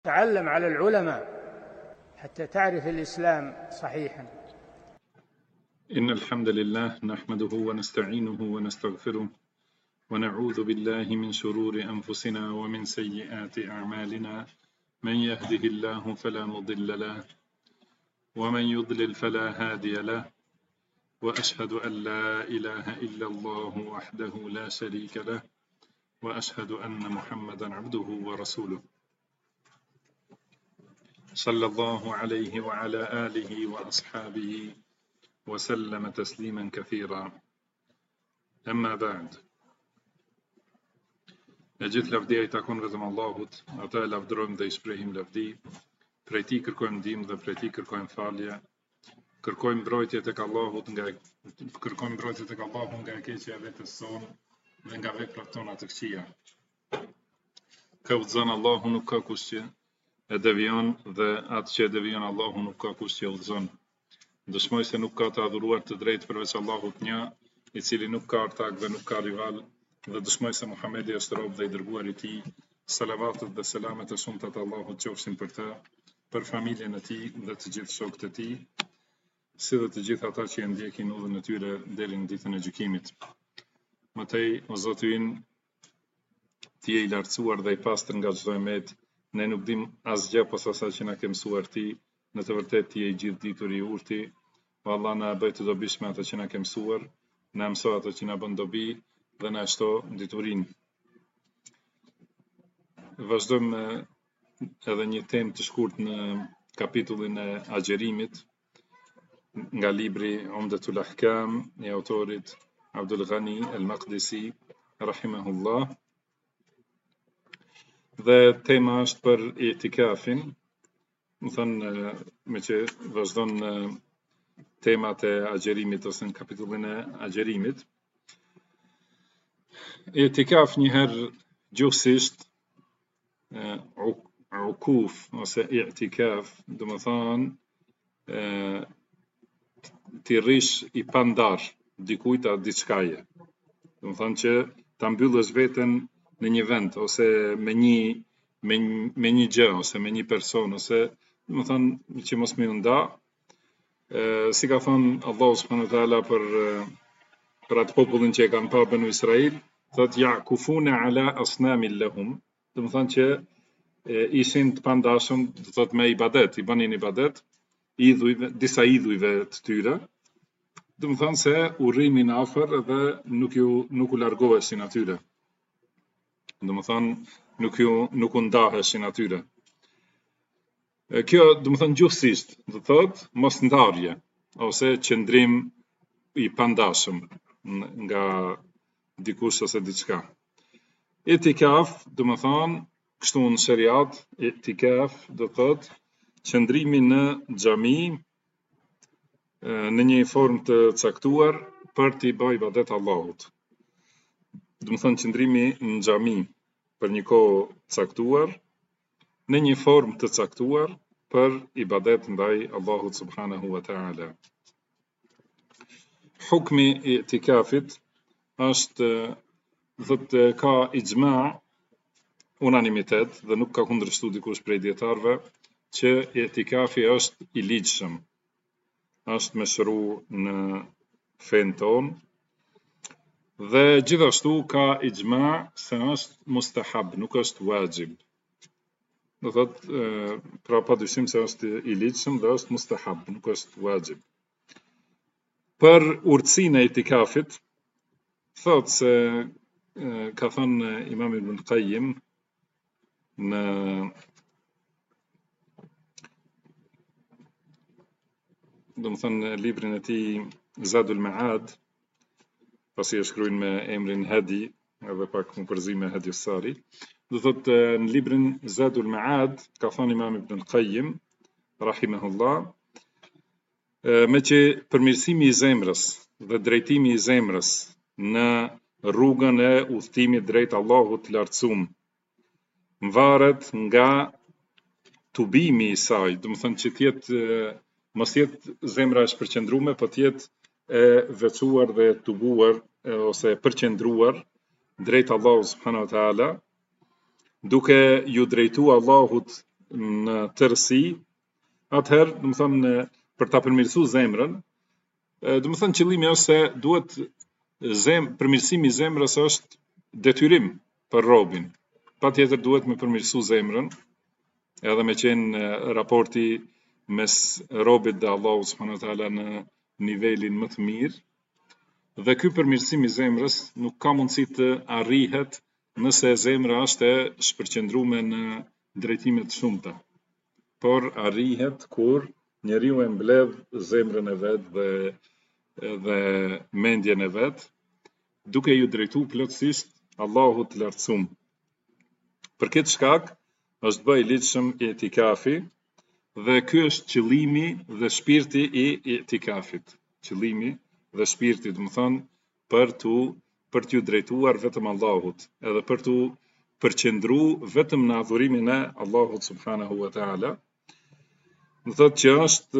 تعلم على العلماء حتى تعرف الإسلام صحيحا. إن الحمد لله نحمده ونستعينه ونستغفره ونعوذ بالله من شرور أنفسنا ومن سيئات أعمالنا، من يهده الله فلا مضل له ومن يضلل فلا هادي له، وأشهد أن لا إله إلا الله وحده لا شريك له، وأشهد أن محمدا عبده ورسوله، صلى الله عليه وعلى آله وأصحابه وسلم تسليما كثيرا. أما بعد، gjithë lavdia I takon vetëm Allahut, ata e lavdërojmë dhe I shprehim lavdi, prej Tij kërkojmë ndihmë dhe prej Tij kërkojmë falje, kërkojmë mbrojtje tek Allahu nga e keqja e vetes sonë dhe nga veprat tona të këqija. Ka udhëzon Allahu, nuk ka kush që e devijon, dhe atë që e devijon Allahu nuk ka kush që e udhëzon. Dëshmoj se nuk ka të adhuruar të drejtë përveç Allahut një, I cili nuk ka ortak dhe nuk ka rival, dhe dëshmoj se Muhamedi është rob dhe I dërguar I Tij. Salavatet dhe selamet e shumta të Allahut qofshin për të, për familjen e Tij dhe të gjithë shokët e Tij, si dhe të gjithë ata që e ndjekin udhën e tyre deri në ditën e gjykimit. Mëtej, o Zoti ynë, Ti je I lartësuar dhe I pastër nga çdo emet, ne nuk dim asgjë pas asaj që na ke mësuar Ti, në të vërtetë Ti je I gjithë ditur I urti. O Allah, na bëj të dobishme ato që na ke mësuar, na mëso ato që na bën dobi dhe na shto diturinë. Vazhdojmë edhe një temë të shkurtë në kapitullin e agjerimit nga libri Umdatul Ahkam I autorit Abdul Ghani al-Maqdisi rahimahullah. Dhe tema është për i'tikafin. Më thënë, me që vazhdon temat e agjerimit ose në kapitullin e agjerimit. I'tikaf njëherë gjuhësisht ukuf ose i'tikaf, do më thënë ti rish I pandar dikujt a diçkaje. Do më thënë që ta mbyllësh veten në një vend ose me një gjë ose me një person, ose do më thënë që mos më nda. Si ka thënë Allahu subhanahu wa taala për atë popullin që e kanë pa Banu Israil, thotë ya'kufuna ala asnamin lahum, do më thënë që ishin të pandashëm, do thotë me ibadet, I banin ibadet disa idhujve të tyre, do më thënë se u rrimin afër dhe nuk u largoheshin atyre. Do më thënë nuk u ndaheshin atyre. Kjo do më thënë gjuhësisht, do thotë mos ndarje ose qëndrim I pandashëm nga dikush ose diçka. I'tikaf do më thënë kështu në shariat, i'tikaf do thotë qëndrimi në xhami në një formë të caktuar për t'i bërë ibadet Allahut. Do më thënë qëndrimi në xhami për një kohë caktuar, në një formë të caktuar për ibadet ndaj Allahut subhanahu wa ta'ala. Hukmi I i'tikafit është, thotë, ka ijma, unanimitet, dhe nuk ka kundërshtu dikush prej dietarëve që i'tikafi është I ligjshëm, është meshru në fen tonë, dhe gjithashtu ka ijma se është mustahab, nuk është wajib. Do thotë, pra pa dyshim se është I ligjshëm dhe është mustahab, nuk është wajib. Për urtësinë e i'tikafit, thotë se ka thënë Imam Ibn Qayyim në do më thënë librin e tij Zadul Ma'ad, pasi e shkruajnë me emrin Hadi, edhe pak më përzi me Hadi Sari. Do thotë në librin Zadul Ma'ad ka thënë Imam Ibn Qayyim rahimahullah, me që përmirësimi I zemrës dhe drejtimi I zemrës në rrugën e udhëtimit drejt Allahut të lartësuar varet nga tubimi I saj, do më thënë që mos jetë zemra e shpërqendruar, po të jetë e veçuar dhe tubuar ose përqendruar drejt Allahut subhanahu wa taala, duke ju drejtu Allahut në tërësi, atëherë, do të thonë, për ta përmirësuar zemrën, do të thonë qëllimi është se duhet përmirësimi i zemrës është detyrim për robin. Patjetër duhet me përmirësuar zemrën, edhe me qenë raporti mes robit dhe Allahut subhanahu wa taala në nivelin më të mirë. Dhe ky përmirësim i zemrës nuk ka mundësi të arrihet nëse zemra është e shpërqendruar në drejtime të shumta. Por arrihet kur njeriu e mbledh zemrën e vet dhe mendjen e vet, duke ju drejtuar plotësisht Allahut të lartësuar. Për këtë shkak është bë i ligjshëm i'tikafi dhe ky është qëllimi dhe shpirti i i'tikafit. Qëllimi dhe shpirti, do të thonë, për t'ju drejtuar vetëm Allahut, edhe për t'u përqendruar vetëm në adhurimin e Allahut subhanahu wa taala. Do thotë që është,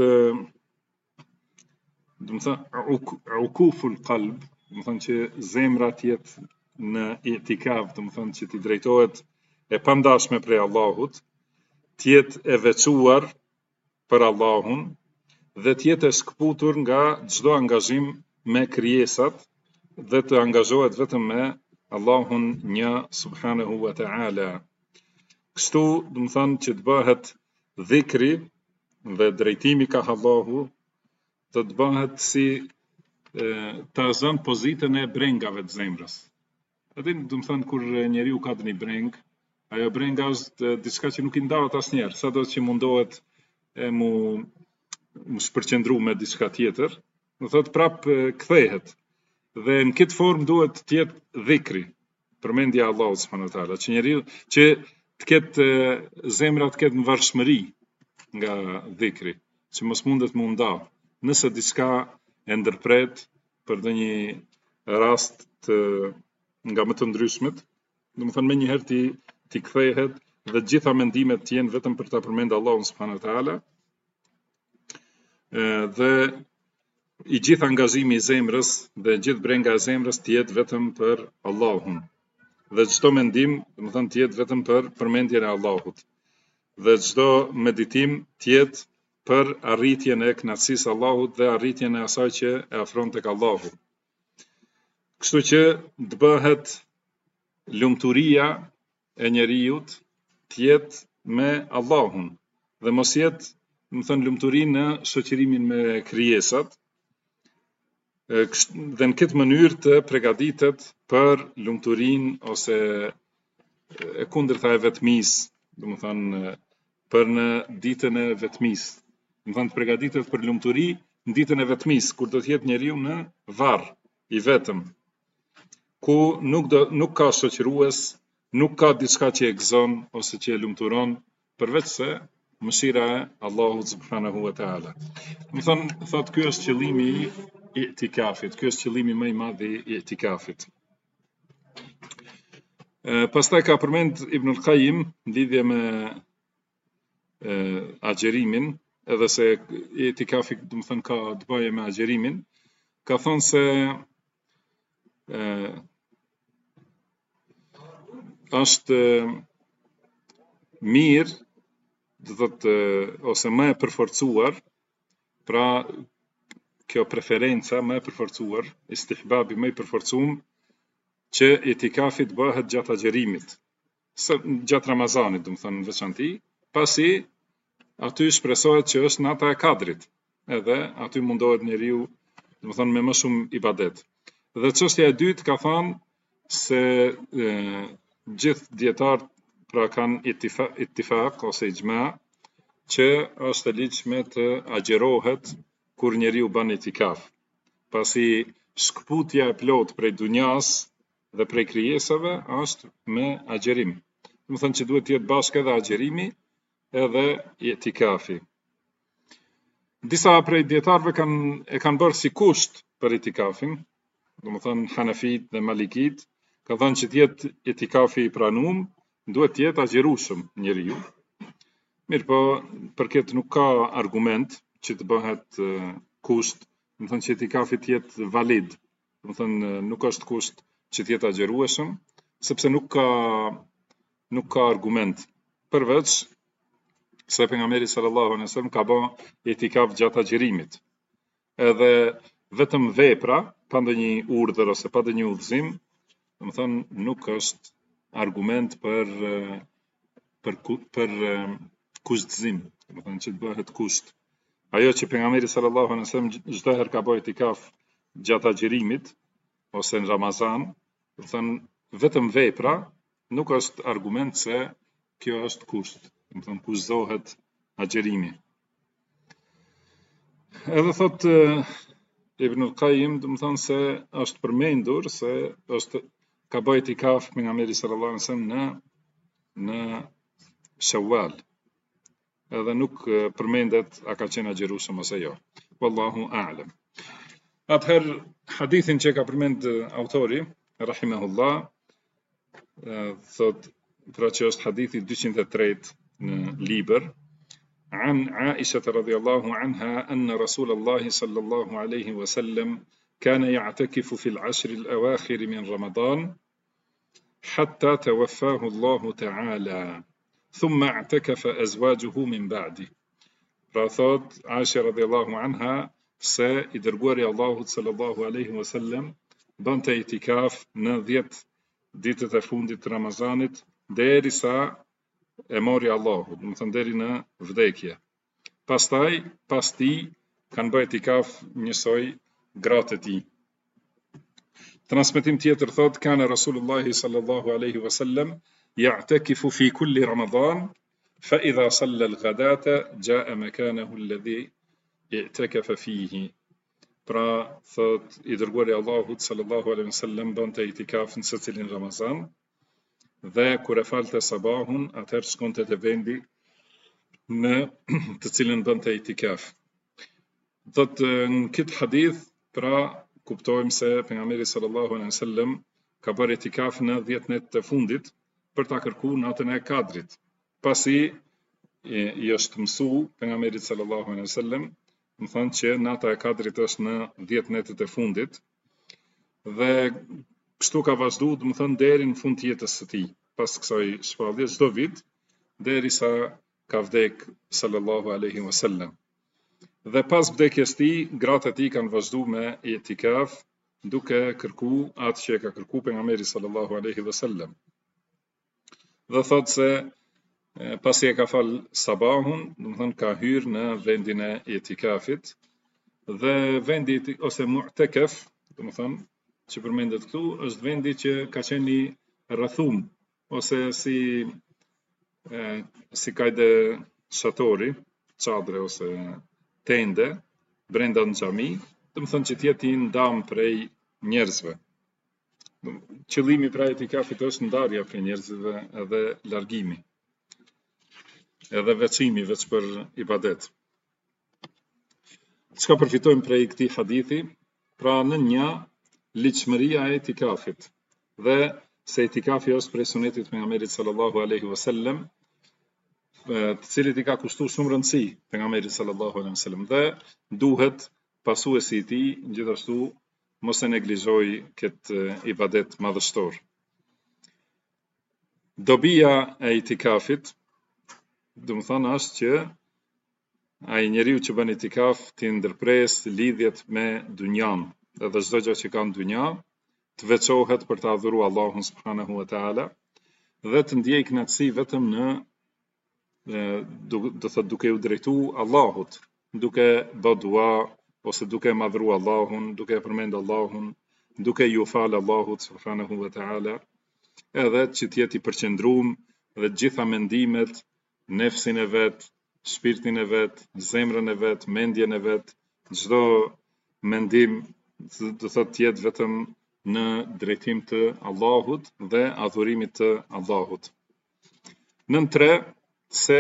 do të thonë, ukuful qalb, do të thonë që zemra të jetë në i'tikaf, do të thonë që t'i drejtohet e pandashme prej Allahut, të jetë e veçuar për Allahun dhe të jetë e shkëputur nga çdo angazhim me krijesat dhe të angazhohet vetëm me Allahun një subhanahu wa ta'ala. Kështu, do të thonë që të bëhet dhikri dhe drejtimi ka Allahu, të bëhet si të zën pozitën e brengave të zemrës. Edhe do të thonë kur njeriu ka një breng, ajo brenga është diçka që nuk i ndahet asnjëherë, sado që mundohet e mu shpërqendru me diçka tjetër, do thotë prap kthehet. Dhe në këtë formë duhet të jetë dhikri, përmendja e Allahut subhanahu wa taala, që njeriu që të ketë zemra të ketë në varfshmëri nga dhikri, që mos mundet më nda. Nëse diçka e ndërpret për ndonjë rast nga më të ndryshmet, do të thonë më njëherë ti kthehet dhe të gjitha mendimet të jenë vetëm për ta përmendur Allahun subhanahu wa taala. Dhe i gjithë angazhimi i zemrës dhe gjithë brenga e zemrës të jetë vetëm për Allahun. Dhe çdo mendim, do të thonë, të jetë vetëm për përmendjen e Allahut. Dhe çdo meditim të jetë për arritjen e kënaqësisë së Allahut dhe arritjen e asaj që e afron tek Allahu. Kështu që të bëhet lumturia e njeriut të jetë me Allahun dhe mos jetë, do të thonë, lumturi në shoqërimin me krijesat. Dhe në këtë mënyrë të përgatitet për lumturinë ose e kundërta e vetmisë, do të thonë, për në ditën e vetmisë. Do të thonë, të përgatitet për lumturi në ditën e vetmisë, kur do të jetë njeriu në varr i vetëm, ku nuk ka shoqërues, nuk ka diçka që e gëzon ose që e lumturon, përveç se mëshira e Allahut subhanahu wa taala. Do të thotë ky është qëllimi i i'tikafit, ky është qëllimi më i madh i i'tikafit. Pastaj ka përmend Ibn al-Qayyim në lidhje me agjerimin, edhe se i'tikafi, do të thonë, ka të bëjë me agjerimin, ka thonë se është mirë, do thotë, ose më e përforcuar, pra kjo preferenca më e përforcuar, istihbabi më i përforcuar, që i'tikafi të bëhet gjatë agjerimit, gjatë Ramazanit, do të thonë, në veçanti, pasi aty shpresohet që është nata e Kadrit, edhe aty mundohet njeriu, do të thonë, me më shumë ibadet. Dhe çështja e dytë ka thënë se gjithë dietarët pra kanë ittifaq ose ixhma që është e ligjshme të agjerohet kur njeriu bën i'tikaf, pasi shkputja e plot prej dunjas dhe prej krijesave është me agjerim. Do të thonë që duhet të jetë bashkë edhe agjerimi edhe i'tikafi. Disa prej dietarëve kanë bërë si kusht për i'tikafin, do të thonë Hanafit dhe Malikit, ka thënë që të jetë i'tikafi i pranuar, duhet të jetë agjerueshëm njeriu. Mirë, po për këtë nuk ka argument që të bëhet kusht, do të thonë që i'tikafi të jetë valid, do të thonë nuk është kusht që të jetë agjerueshëm, sepse nuk ka argument përveç se pejgamberi sallallahu alaihi wasallam ka bën itikaf gjatë agjërimit. Edhe vetëm vepra, pa ndonjë urdhër ose pa ndonjë udhëzim, domethënë nuk është argument për kushtëzim, domethënë që të bëhet kusht. Ajo që pejgamberi sallallahu alaihi wasallam çdo herë ka bërë itikaf gjatë agjërimit ose në Ramazan, domethënë vetëm vepra nuk është argument se kjo është kusht, domethënë kushtohet agjërimi. Edhe thot Ibn al-Qayyim, domethënë se është përmendur se ka bërë itikaf pejgamberi sallallahu alaihi wasallam në Shawwal. Edhe nuk përmendet a ka qenë agjërueshëm ose jo. Wallahu a'lam. Atëherë hadithin që ka përmend autori rahimahullah thot pra që është hadithi 203 në libër عن عائشة رضي الله عنها أن رسول الله صلى الله عليه وسلم كان يعتكف في العشر الأواخر من رمضان حتى توفاه الله تعالى ثم اعتكف أزواجه من بعده. Pra thot Aisha radhiyallahu anha se i dërguari Allahut sallallahu alaihi wasallam bënte itikaf në 10 ditët e fundit të Ramazanit derisa e mori Allahu, domethënë deri në vdekje. Pastaj, pas tij kanë bërë itikaf njësoj gratë e tij. Transmetim tjetër thot kana Rasulullah sallallahu alaihi wasallam ya'takifu fi kulli Ramadan fa idha salla al-ghadata jaa makanahu alladhi i'takafa fihi. Pra thot i dërguari Allahut sallallahu alaihi wasallam bënte itikaf në secilin Ramazan dhe kur e falte sabahun, atëherë shkonte te vendi në të cilën bënte itikaf. Thot në këtë hadith, pra kuptojmë se pejgamberi sallallahu alaihi wasallam ka bërë itikaf në 10 net të fundit për ta kërkuar natën e Kadrit. Pasi i është mësu pejgamberit sallallahu alaihi wasallam, më thonë që nata e Kadrit është në 10 netët e fundit dhe kështu ka vazhdu, më thonë deri në fund të jetës së tij, pas kësaj shpallje çdo vit derisa ka vdek sallallahu alaihi wasallam. Dhe pas vdekjes tij, gratë e tij kanë vazhduar me itikaf duke kërku atë që ka kërku pejgamberi sallallahu alaihi wasallam. Dhe thot se pasi e ka fal sabahun, domethënë ka hyrë në vendin e itikafit dhe vendi ose mu'takaf, domethënë që përmendet këtu, është vendi që ka qenë i rrethum ose si kajde shatori, çadre ose tende brenda në xhami, domethënë që të jetë i ndam prej njerëzve. Qëllimi pra itikafit është ndarja prej njerëzve edhe largimi, edhe veçimi veç për ibadet. Çka përfitojmë prej këtij hadithi? Pra në një ligjshmëria e itikafit dhe se itikafi është prej sunetit pejgamberit sallallahu alaihi wasallam, të cilit i ka kushtuar shumë rëndësi pejgamberit sallallahu alaihi wasallam dhe duhet pasuesi i tij gjithashtu mos e neglizhoj këtë ibadet madhështor. Dobia e itikafit, domethënë është që ai njeriu që bën itikaf të ndërpres lidhjet me dynjan, edhe çdo gjë që ka në dynja, të veçohet për të adhuruar Allahun subhanahu wa taala dhe të ndjej kënaqësi vetëm në do thot duke u drejtu Allahut, duke bë dua ose duke madhru Allahun, duke përmend Allahun, duke ju fal Allahut subhanahu wa taala, edhe që të jetë i përqendruar dhe të gjitha mendimet, nefsin e vet, shpirtin e vet, zemrën e vet, mendjen e vet, çdo mendim do thot të jetë vetëm në drejtim të Allahut dhe adhurimit të Allahut. Nën 3 se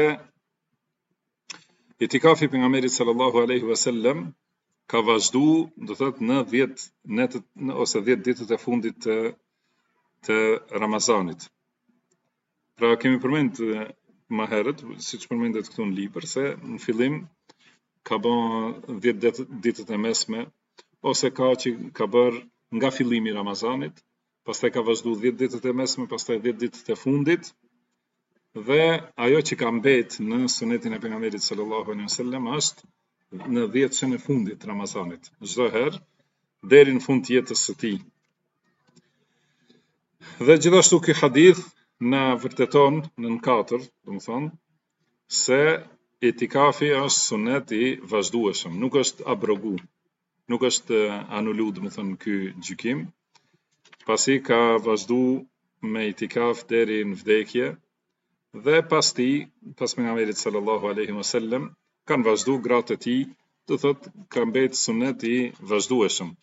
itikafi pejgamberit sallallahu alaihi wasallam ka vazhdu, do thot në 10 netët ose 10 ditët e fundit të Ramazanit. Pra kemi përmend më herët, siç përmendet këtu në libër, se në fillim ka bën 10 ditët e mesme ose ka bërë nga fillimi i Ramazanit, pastaj ka vazhdu 10 ditët e mesme, pastaj 10 ditët e fundit Dhe ajo që ka mbet në sunetin e pejgamberit sallallahu alaihi wasallam është në 10 e fundit të Ramazanit, çdo herë deri në fund të jetës së tij. Dhe gjithashtu ky hadith na vërteton në 4, domethënë se itikafi është sunet i vazhdueshëm, nuk është abrogu, nuk është anulu, domethënë ky gjykim, pasi ka vazhdu me itikaf deri në vdekje. Dhe pas pejgamberit sallallahu alaihi wasallam kanë vazhdu gratë e tij, do thotë ka mbet sunet i vazhdueshëm.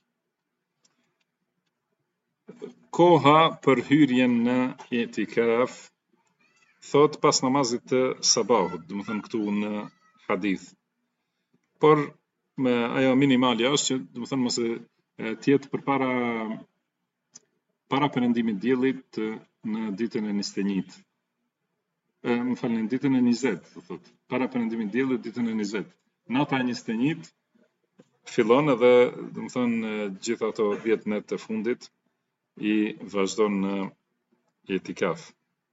Koha për hyrjen në itikaf thot pas namazit të sabahut, do të thënë këtu në hadith. Por ajo minimalja është që do të thënë mos të jetë përpara perëndimit diellit në ditën e 21. Më falni, ditën e 20, do thotë, para perëndimit diellit ditën e 20. Nata e 21 fillon edhe, do të thënë, gjithë ato 10 net të fundit i vazhdon në itikaf.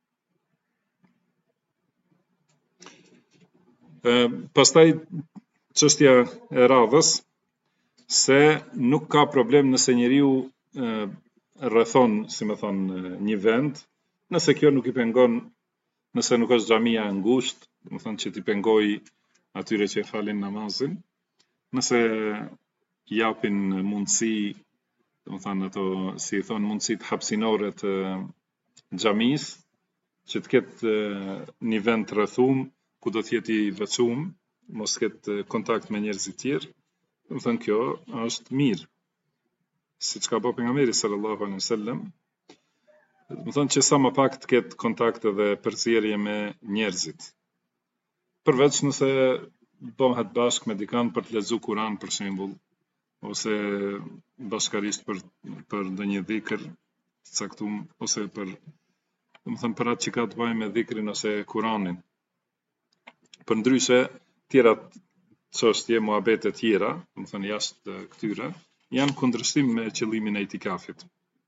Pastaj çështja e radhës se nuk ka problem nëse njeriu rrethon, si më thon, një vend, nëse kjo nuk i pengon, nëse nuk është xhamia e ngushtë, do të thënë që t'i pengoj atyre që falin namazin, nëse japin mundësi, do të thënë ato, si i thon, mundësitë hapësinore të xhamisë, që të ketë një vend të rrethum ku do të jetë i veçum, mos ketë kontakt me njerëz të tjerë, do të thënë kjo është mirë. Siç ka bëu pejgamberi sallallahu alaihi wasallam, do të thënë që sa më pak të ketë kontakt edhe përzierje me njerëzit. Përveç nëse bëhet bashkë me dikan për të lexuar Kur'an për shembull, ose bashkarisht për ndonjë dhikr të caktuar, ose për, do të thënë, për atë që ka të bëjë me dhikrin ose Kur'anin. Përndryshe, tjera çështje, muhabete tjera, do të thënë jashtë këtyre, janë kundërshtim me qëllimin e itikafit.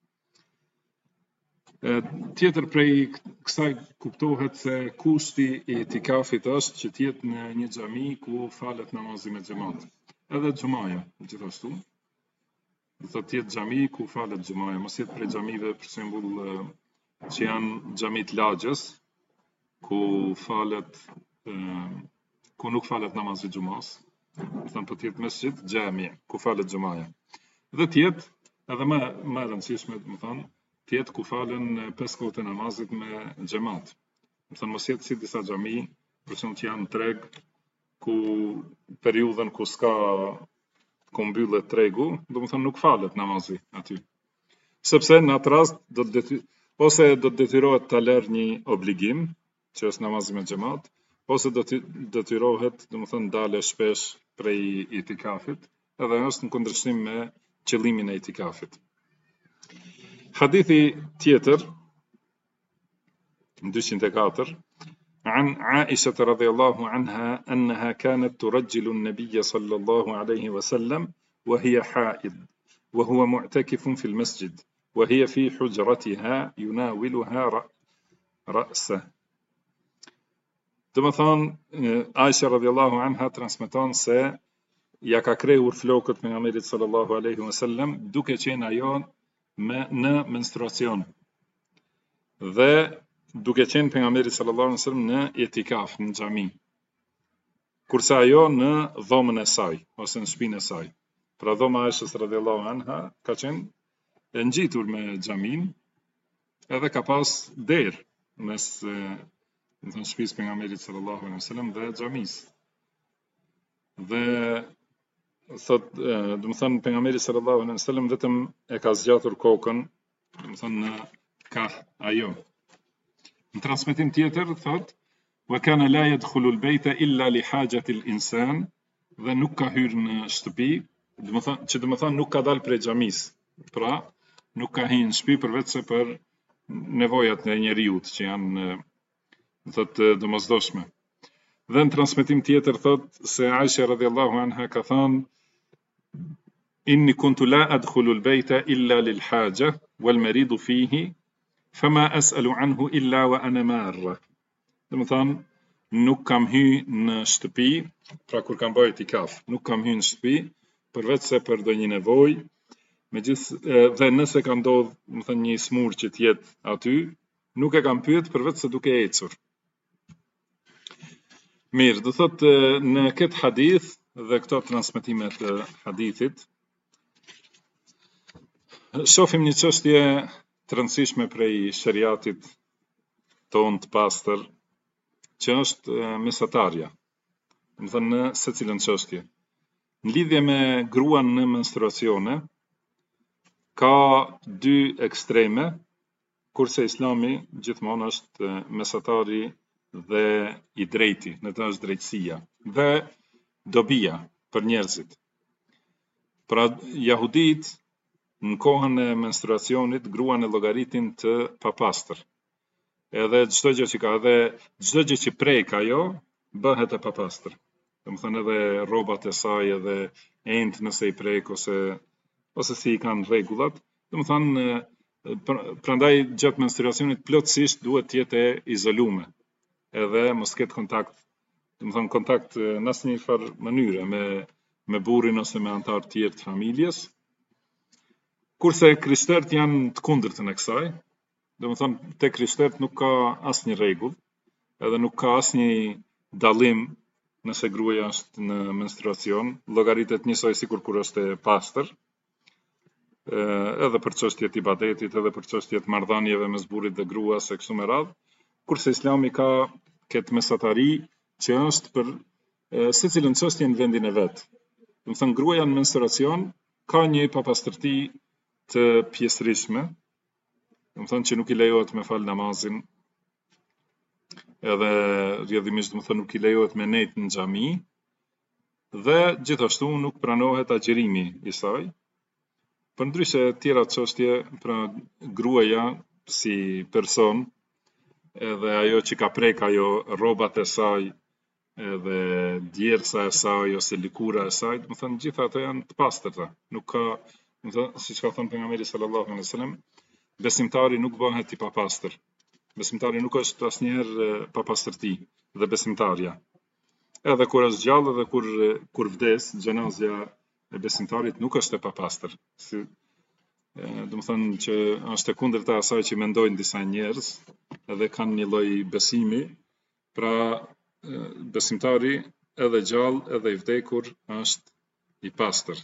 Tjetër prej kësaj kuptohet se kushti i itikafit është që të jetë në një xhami ku falet namazi me xhamat. Edhe xumaja, gjithashtu. Do të jetë xhami ku falet xumaja, mos jetë prej xhamive për shembull që janë xhamit lagjës, ku nuk falet namazi xumas. Do të thënë po të jetë mesjid xhami ku falet xumaja. Dhe të jetë edhe më e rëndësishme, do të thënë, të jetë ku falen 5 kohët e namazit me xhamat. Do të thënë mos jetë si disa xhami, për shembull që janë treg, ku periudhën ku mbyllet tregu, do të thënë nuk falet namazi aty. Sepse në atë rast ose do të detyrohet ta lërë një obligim, që është namazi me xhamat, ose do të detyrohet, do të thënë, dalë shpesh prej itikafit, edhe është në kundërshtim me qëllimin e itikafit. Hadithi tjetër 204 عن عائشة رضي الله عنها أنها كانت ترجل النبي صلى الله عليه وسلم وهي حائض وهو معتكف في المسجد وهي في حجرتها يناولها رأسه. Dhe më thonë, Aisha radiallahu anha transmeton se ja ka krehur flokët pejgamberit sallallahu alaihi wasallam duke qenë ajo në menstruacion. Dhe duke qenë pejgamberi sallallahu alaihi wasallam në itikaf në xhami. Kurse ajo në dhomën e saj ose në shtëpinë e saj. Pra dhoma e Aishës radhiyallahu anha ka qenë e ngjitur me xhamin, edhe ka pas derë mes në shtëpisë pejgamberit sallallahu alaihi wasallam dhe xhamisë. Dhe thot, do të thënë pejgamberi sallallahu alaihi wasallam vetëm e ka zgjatur kokën, do të thënë në ka ajo. Në transmetim tjetër thot, wa kana la yadkhulu al-bayta illa li hajati al-insan, dhe nuk ka hyrë në shtëpi, do të thënë nuk ka dalë prej xhamisë. Pra, nuk ka hyrë në shtëpi përveç se për nevojat e njeriut që janë, thot, domosdoshme. Dhe në transmetim tjetër thot se Aisha radhiyallahu anha ka thënë, inni kuntu la adkhulu al-bayta illa lil haja wal maridu fihi fama as'alu anhu illa wa ana marra. Domethënë nuk kam hy në shtëpi, pra kur kam bërë itikaf, nuk kam hy në shtëpi përveç se për ndonjë nevojë, dhe nëse ka ndodhur, domethënë një smur që të jetë aty, nuk e kam pyet përveç se duke ecur. Mirë, do thotë në këtë hadith dhe këto transmetime të hadithit, shohim një çështje të rëndësishme prej shariatit ton të pastër, që është mesatarja. Domethënë në secilën çështje. Në lidhje me gruan në menstruacione, ka dy ekstreme, kurse Islami gjithmonë është mesatari dhe i drejti, në të është drejtësia dhe dobia për njerëzit. Pra jahudit në kohën e menstruacionit gruan e llogaritin të papastër. Edhe çdo gjë që ka, edhe çdo gjë që prek ajo bëhet e papastër. Domethënë edhe rrobat e saj, edhe ent nëse i prek ose si i kanë rregullat. Domethënë prandaj gjatë menstruacionit plotësisht duhet të jetë e izoluar. Edhe mos ketë kontakt, domethënë kontakt në asnjë farë mënyre me burrin ose me anëtar të tjerë të familjes. Kurse krishterët janë të kundërtën e kësaj, domethënë te krishterët nuk ka asnjë rregull, edhe nuk ka asnjë dallim nëse gruaja është në menstruacion, llogaritet njësoj sikur kur është e pastër, edhe për çështjet e ibadetit, edhe për çështjet e marrëdhënieve mes burrit dhe gruas e kështu me radhë, kurse Islami ka këtë mesatari që është për secilën çështje në vendin e vet. Domethënë gruaja në menstruacion ka një papastërti të pjesërishme, domethënë që nuk i lejohet me fal namazin, edhe rrjedhimisht domethënë nuk i lejohet me nejt në xhami, dhe gjithashtu nuk pranohet agjërimi i saj. Përndryshe tjera çështje, pra gruaja si person, edhe ajo që ka prek ajo rrobat e saj, edhe djersa e saj ose lëkura e saj, domethënë gjitha ato janë të pastërta. Nuk ka, domethënë siç ka thënë pejgamberi sallallahu alaihi wasallam, besimtari nuk bëhet i papastër. Besimtari nuk është asnjëherë papastërti dhe besimtarja. Edhe kur është gjallë edhe kur vdes, xhenazja e besimtarit nuk është e papastër. Domethënë që është e kundërta asaj që mendojnë disa njerëz, edhe kanë një lloj besimi, pra besimtari edhe gjallë edhe i vdekur është i pastër.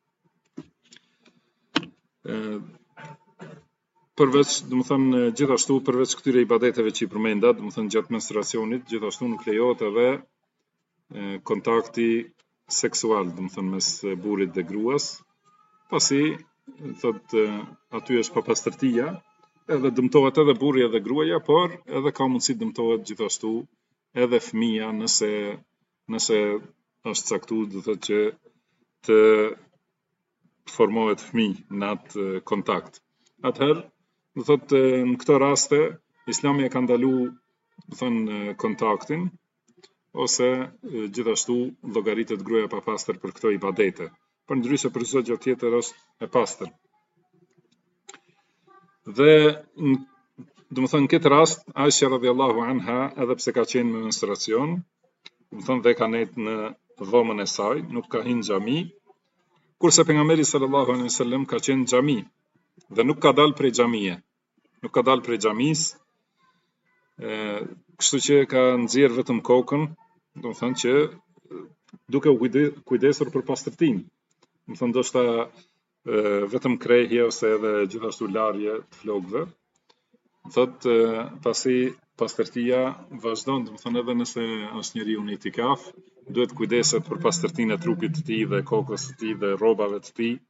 Përveç, domethënë gjithashtu përveç këtyre ibadeteve që i përmenda, domethënë gjatë menstruacionit, gjithashtu nuk lejohet edhe kontakti seksual, domethënë mes burrit dhe gruas, pasi thotë aty është papastërtia, edhe dëmtohet edhe burri edhe gruaja, por edhe ka mundësi dëmtohet gjithashtu edhe fëmia nëse është caktuar, do thotë që të formohet fëmijë në atë kontakt. Atëherë, do thotë në këto raste Islami e ka ndaluar, do thonë kontaktin, ose gjithashtu llogaritet gruaja e papastër për këto ibadete. Përndryshe për çdo gjë tjetër është e pastër. Dhe domethënë në këtë rast Aisha radhiyallahu anha, edhe pse ka qenë me menstruacion, domethënë dhe ka nejtë në dhomën e saj, nuk ka hyrë në xhami, kurse pejgamberi sallallahu alaihi wasallam ka qenë në xhami dhe nuk ka dalë prej xhamie. Nuk ka dalë prej xhamisë, kështu që ka nxjerr vetëm kokën, domethënë që duke u kujdesur për pastërtinë. Domethënë ndoshta vetëm krehje ose edhe gjithashtu larje të flokëve. Thotë pasi pastërtia vazhdon, domethënë edhe nëse është njeriu në itikaf, duhet kujdeset për pastërtinë e trupit të tij dhe kokës së tij dhe rrobave të tij.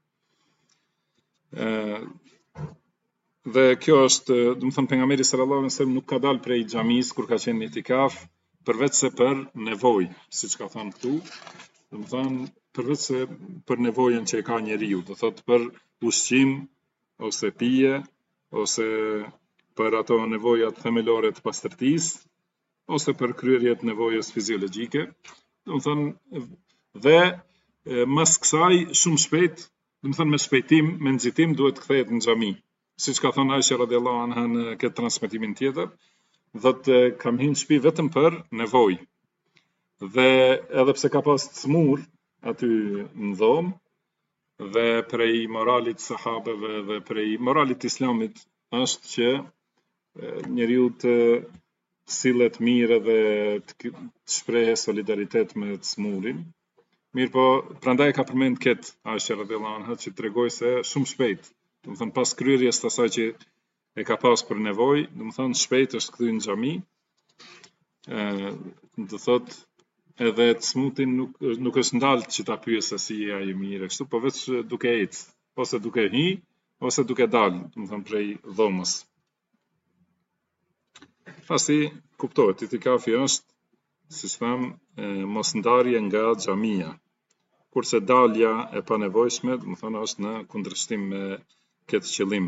Dhe kjo është, domethënë pejgamberi sallallahu alaihi wasallam nuk ka dalë prej xhamisë kur ka qenë në itikaf, përveç se për nevojë, siç ka thënë këtu, domethënë përveç se për nevojën që e ka njeriu, do thotë për ushqim ose pije, ose për ato nevojat themelore të pastërtisë, ose për kryerje të nevojës fiziologjike. Domethënë dhe mas kësaj shumë shpejt, domethënë me shpejtim, me nxitim duhet kthehet në xhami. Siç ka thënë Aisha radhiyallahu anha në këtë transmetimin tjetër, Dhëtë kam hinë shtëpi vetëm për nevojë. Dhe edhe pse ka pas cmur aty në dhomë, dhe prej moralit sahabeve dhe prej moralit islamit është që njeriu të sillet mirë dhe të shprehë solidaritet me cmurin. Mirë po, prandaj ka përmend këtë Aisha radhiyallahu anha që tregoj se shumë shpejt, do të thënë pas kryerjes të asaj që e ka pas për nevojë, do të thënë shpejt është kthy në xhami. Do thotë edhe smutin nuk është ndalë që ta pyesë se si ai mirë kështu, po vetë duke ecë, ose duke hi, ose duke dalë, do të thënë prej dhomës. Pasi kuptohet, itikafi është, si tham, mos ndarje nga xhamia. Kurse dalja e panevojshme, do të thënë është në kundërshtim me këtë qëllim.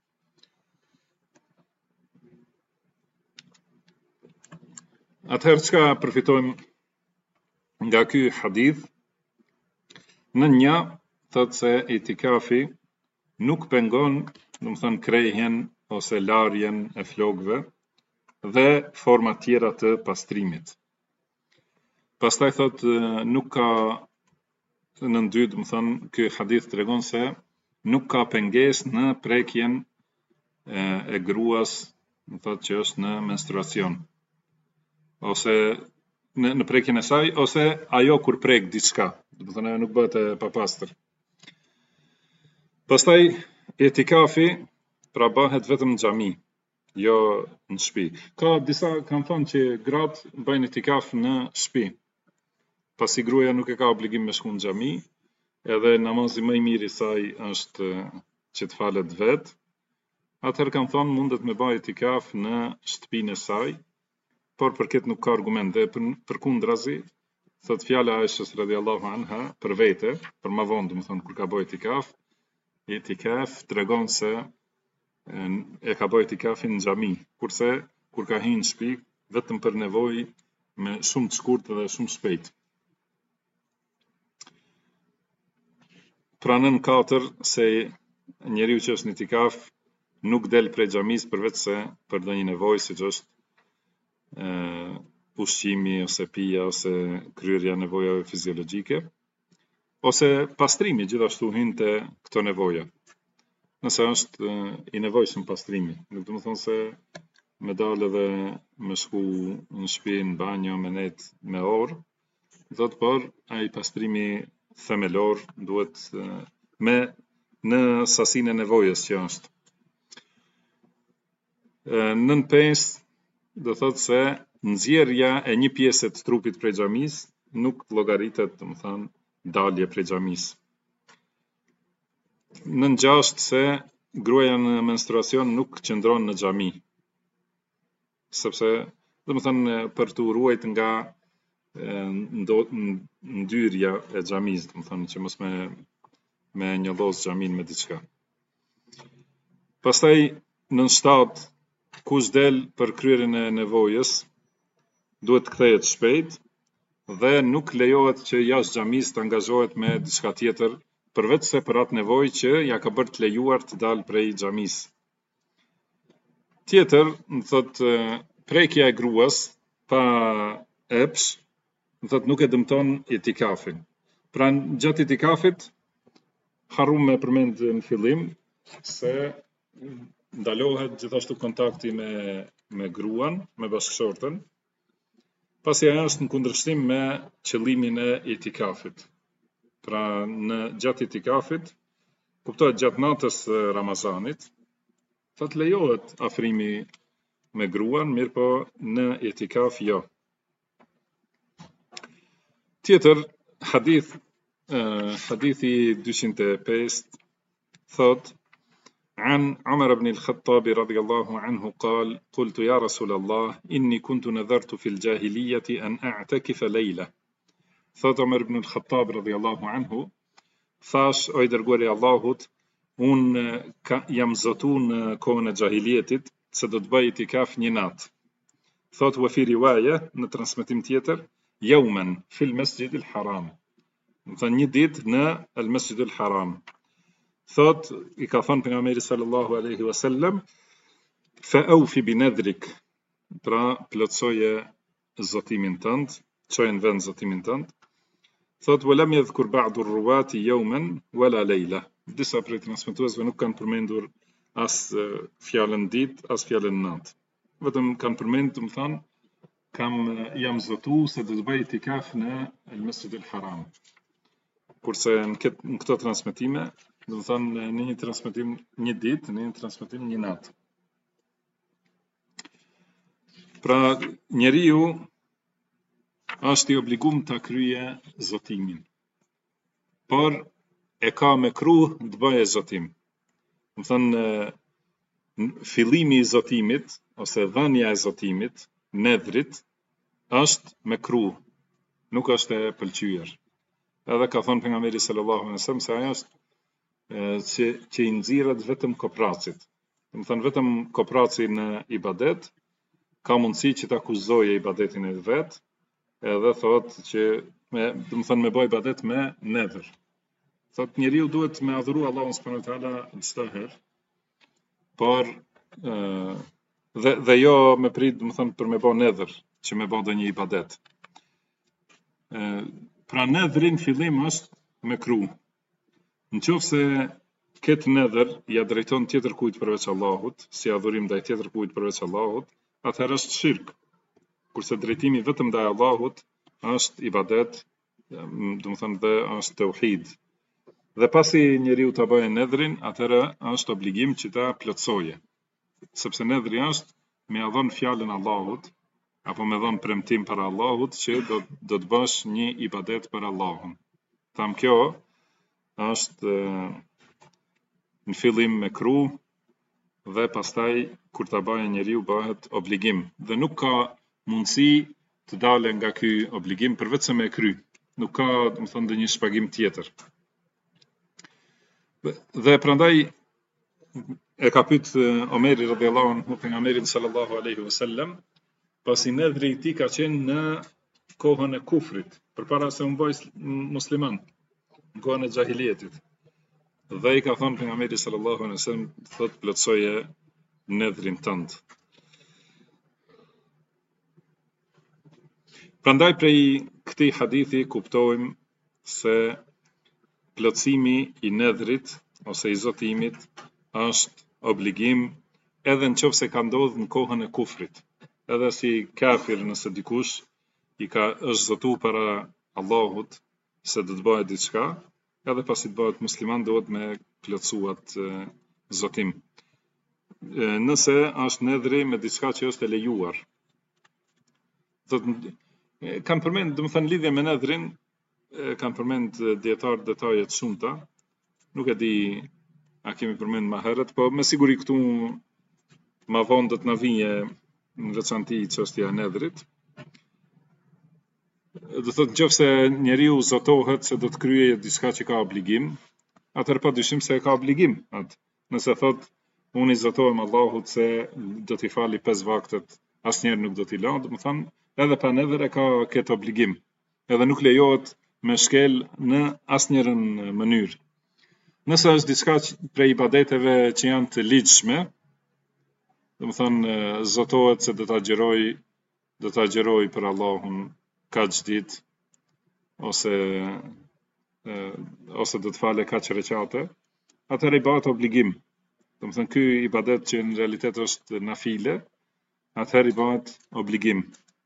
Atëherë çka përfitojmë nga ky hadith? Në një thotë se itikafi nuk pengon, do të thënë krejhjen ose larjen e flokëve dhe forma tjera të pastrimit. Pastaj thotë nuk ka në dy, do të thënë ky hadith tregon se nuk ka pengesë në prekjen e gruas, do thotë që është në menstruacion, ose në prekjen e saj, ose ajo kur prek diçka, do të thënë ajo nuk bëhet e papastër. Pastaj itikafi pra bëhet vetëm në xhami, jo në shtëpi. Ka disa kanë thënë që gratë bëjnë itikaf në shtëpi, pasi gruaja nuk e ka obligim me shku në xhami, edhe namazi më i mirë i saj është që të falet vetë. Atëherë kanë thënë mundet me bëj itikaf në shtëpinë e saj, por për këtë nuk ka argument. Dhe përkundrazi, thot fjala e Aishës radhiyallahu anha për vete, për më vonë, do të thonë kur ka bëj itikaf tregon se e ka bëj itikafin në xhami, kurse kur ka hyrë në shtëpi vetëm për nevojë me shumë të shkurtë dhe shumë shpejt. Pra nën 4 se njeriu që është në itikaf nuk del prej xhamis përveç se për ndonjë nevojë, siç është ushqimi ose pija ose kryerja nevojave fiziologjike, ose pastrimi gjithashtu hyn te këto nevoja. Nëse është i nevojshëm pastrimi, nuk do të thonë se me dalë edhe me shku në shtëpi në banjo me net me orë, do të por ai pastrimi themelor duhet me në sasinë e nevojës që është. Nën 5 do thotë se nxjerrja e një pjese të trupit prej xhamis nuk llogaritet, do të thënë, dalje prej xhamis. Nën 6 se gruaja në menstruacion nuk qëndron në xhami, sepse do të thënë për të ruajt nga ndyrja e xhamis, do të thënë që mos me njollos xhamin me diçka. Pastaj nën 7 kush del për kryerjen e nevojës duhet të kthehet shpejt dhe nuk lejohet që jashtë xhamis të angazhohet me diçka tjetër përveç se për atë nevojë që ja ka bërë të lejuar të dalë prej xhamis. Tjetër, më thotë prekja e gruas pa epsh, më thotë nuk e dëmton itikafin. Pra gjatë itikafit harrum me përmend në fillim se ndalohet gjithashtu kontakti me gruan, me bashkëshorten, pasi ajo është në kundërshtim me qëllimin e itikafit. Pra në gjatë itikafit, kuptohet gjatë natës Ramazanit, thotë lejohet afrimi me gruan, mirë po në itikaf jo. Tjetër hadithi 205 thotë عن عمر بن الخطاب رضي الله عنه قال قلت يا رسول الله إني كنت نذرت في الجاهلية أن أعتكف ليلة. Thot Omer ibn al-Khattab radhiyallahu anhu, thash o i dërguari i Allahut, jam zotu në kohën e xahilietit se do të bëj itikaf një natë. Thot wa fi riwaya, në transmetim tjetër, yawman fil masjid al-haram. Do të thënë një ditë në al-Masjid al-Haram. Thot, i ka thënë pejgamberi sallallahu alaihi wasallam, fa awfi bi nadhrik, pra plotësoje zotimin tënd, çoje në vend zotimin tënd. Thot walam yadhkur ba'du ar-ruwati yawman wala layla. Disa prej transmetuesve nuk kanë përmendur as fjalën ditë, as fjalën natë. Vetëm kanë përmendur, më thënë, jam zotu se do të bëj itikaf në al-Masjid al-Haram. Kurse në këto transmetime, do të thënë në një transmetim një ditë, në një transmetim një natë. Pra njeriu është i obliguar ta kryejë zotimin. Por e ka mekruh të bëjë zotim. Do të thënë fillimi i zotimit ose dhënia e zotimit, nedhrit, është mekruh, nuk është e pëlqyer. Edhe ka thënë pejgamberi sallallahu alaihi wasallam se ajo është që i nxirret vetëm kopracit. Do të thënë vetëm kopraci në ibadet ka mundësi që ta akuzojë ibadetin e vet, edhe thotë që do të thënë me bëj ibadet me nedhër. Thotë njeriu duhet me adhuru Allahun subhanahu wa taala çdo herë, por dhe jo me prit, do të thënë për me bë nedhër, që me bë ndonjë ibadet. Pra nedhrin fillim është mekruh. Nëse këtë nedhër ja drejton tjetër kujt përveç Allahut, si adhurim ndaj tjetër kujt përveç Allahut, atëherë është shirk. Kurse drejtimi vetëm ndaj Allahut është ibadet, do të thënë dhe është tauhid. Dhe pasi njeriu ta bëjë nedhrin, atëherë është obligim që ta plotësojë. Sepse nedhri është me ia dhënë fjalën Allahut, apo me dhënë premtim për Allahut që do të bësh një ibadet për Allahun. Tham kjo është në fillim mekruh dhe pastaj kur ta bëjë njeriu bëhet obligim dhe nuk ka mundësi të dalë nga ky obligim përveç se me kry. Nuk ka, do të thënë, ndonjë shpagim tjetër. Dhe prandaj e ka pyet Omeri radhiyallahu anhu pejgamberin sallallahu alaihi wasallam, pasi nedhri i tij ka qenë në kohën e kufrit, përpara se u bë musliman, në kohën e xahilietit. Dhe i ka thënë pejgamberi sallallahu alaihi wasallam, thotë plotësoje nedhrin tënd. Prandaj prej këtij hadithi kuptojmë se plotësimi i nedhrit ose i zotimit është obligim edhe nëse ka ndodhur në kohën e kufrit. Edhe si kafir, nëse dikush është zotu para Allahut se do të bëhet diçka, edhe pasi të bëhet musliman duhet me plotësu atë zotim. Nëse është nedhri me diçka që është e lejuar. Kam përmend, do të thënë, lidhje me nedhrin, kam përmend dietar detaje të shumta. Nuk e di a kemi përmend më herët, po me siguri këtu më vonë do të na vijë në veçanti çështja e nedhrit. Do thotë nëse njeriu zotohet se do të kryejë diçka që ka obligim, atëherë padyshim se ka obligim atë. Nëse thotë unë i zotohem Allahut se do t'i fali 5 vaktet, asnjëherë nuk do t'i la, do të thënë edhe pa nedhër e ka këtë obligim. Edhe nuk lejohet me shkel në asnjërin mënyrë. Nëse është diçka prej ibadeteve që janë të ligjshme, do të thënë zotohet se do ta agjeroj për Allahun kaq ditë ose do të fale kaq recate, atëherë i bëhet obligim. Do të thënë ky ibadet që në realitet është nafile, atëherë i bëhet obligim.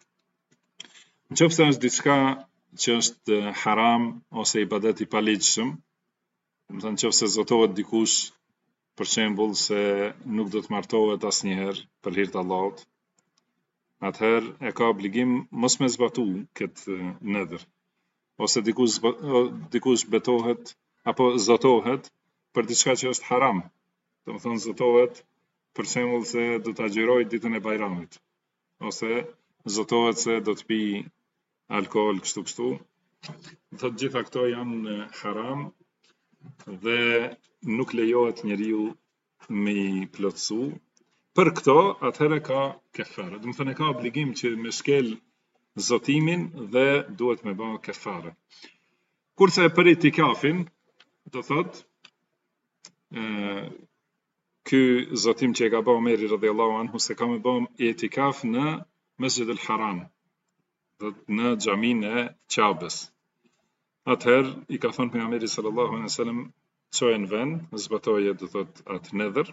Nëse është diçka që është haram ose ibadet i paligjshëm, do të thënë nëse zotohet dikush për shembull se nuk do të martohet asnjëherë për hir të Allahut, atëherë e ka obligim mos me zbatu këtë nedhër. Ose dikush betohet apo zotohet për diçka që është haram. Do të thënë zotohet për shembull se do të agjeroj ditën e Bajramit, ose zotohet se do të pi alkool kështu. Të gjitha këto janë haram dhe nuk lejohet njeriu me i plotësu. Për këto, atëherë ka kefare. Do të thënë ka obligim që me shkel zotimin dhe duhet me bë kefare. Kurse për itikafin, do thotë ky zotim që e ka bërë Omeri radhiyallahu anhu se ka më bë etikaf në Mesjid al-Haram, në xhamin e Qabës. Atëherë i ka thënë pejgamberi sallallahu alaihi wasallam çoje në vend, zbatoje do thot atë nedër.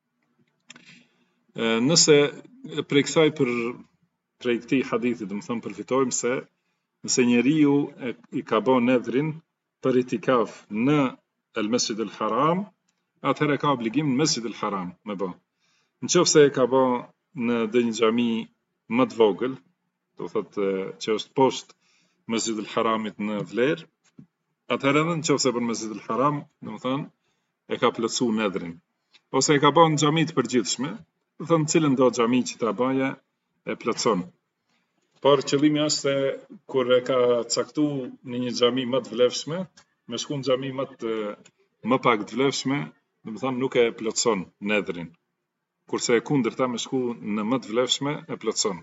Nëse prej këtij hadithi do të them përfitojmë se nëse njeriu i ka bën nedrin për itikaf në el-Mesjid al-Haram, atëherë ka obligim në Mesjid al-Haram me bë. Nëse e ka bë në një xhami më të vogël, do thotë që është poshtë Mesjid al-Haramit në vlerë, atëherë edhe nëse për Mesjid al-Haram, do të thonë e ka plotësuar nedrin. Ose e ka bën në xhami të përgjithshme, do të thonë cilën do xhami që ta bëje e plotëson. Por qëllimi është se kur e ka caktuar në një xhami më të vlefshme, me shku në xhami më pak të vlefshme, do të thonë nuk e plotëson nedrin. Kurse e kundërta me shku në më të vlefshme e plotëson.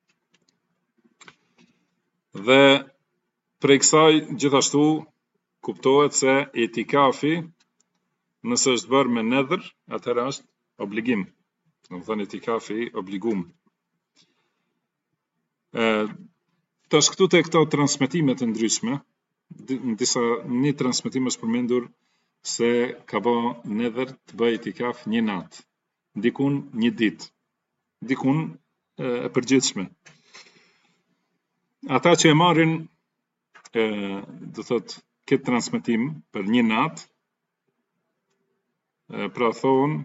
Dhe prej kësaj gjithashtu kuptohet se etikafi nëse është bërë me nedër, atëherë është obligim. Do të thonë etikafi obligum. Tash këtu te këto transmetime të ndryshme, një transmetim është përmendur se ka bë nedër të bëj etikaf një natë, dikun një ditë, dikun e përgjithshme. Ata që e marrin do thot këtë transmetim për një natë, pra thonë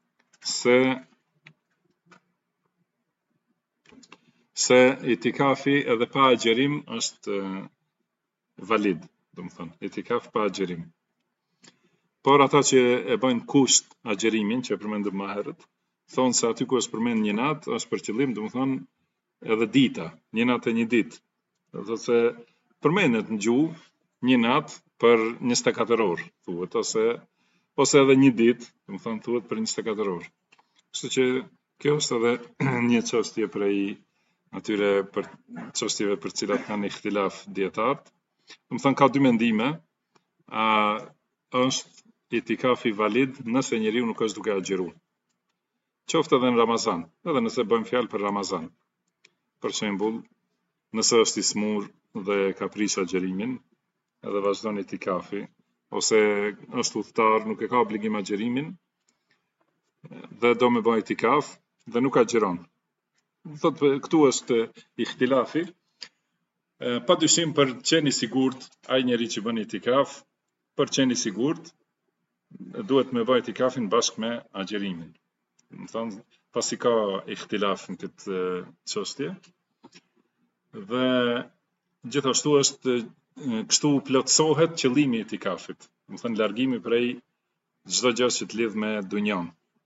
se etikafi edhe pa agjerim është valid, do të thonë, etikaf pa agjerim. Por ata që e bëjnë kusht agjerimin, që e përmendëm më herët, thonë se aty ku është përmend një natë, është për qëllim, do të thonë, edhe dita, një natë e një ditë. Do të thotë se përmendet në gjuhë një natë për 24 orë, thuhet, ose edhe një ditë, do të thonë thuhet për 24 orë. Kështu që kjo është edhe një çështje prej atyre për çështjeve për cilat kanë ihtilaf dietarët. Do të thonë ka dy mendime, a është etikafi valid nëse njeriu nuk është duke agjëruar. Qoftë edhe në Ramazan, edhe nëse bëjmë fjalë për Ramazan. Për shembull, nëse është i smur dhe ka prish agjerimin, edhe vazhdon etikafi, ose është udhëtar, nuk e ka obligim agjerimin, dhe do me bëj etikaf dhe nuk agjeron. Thotë këtu është ihtilafi. Padyshim për qenë i sigurt, ai njeri që bën etikaf, për qenë i sigurt, duhet me bëj etikafin bashkë me agjerimin. Do thonë, pasi ka ihtilaf në këtë çështje. Dhe gjithashtu është kështu plotësohet qëllimi i etikafit. Do thonë largimi prej çdo gjë që të lidh me dunjan.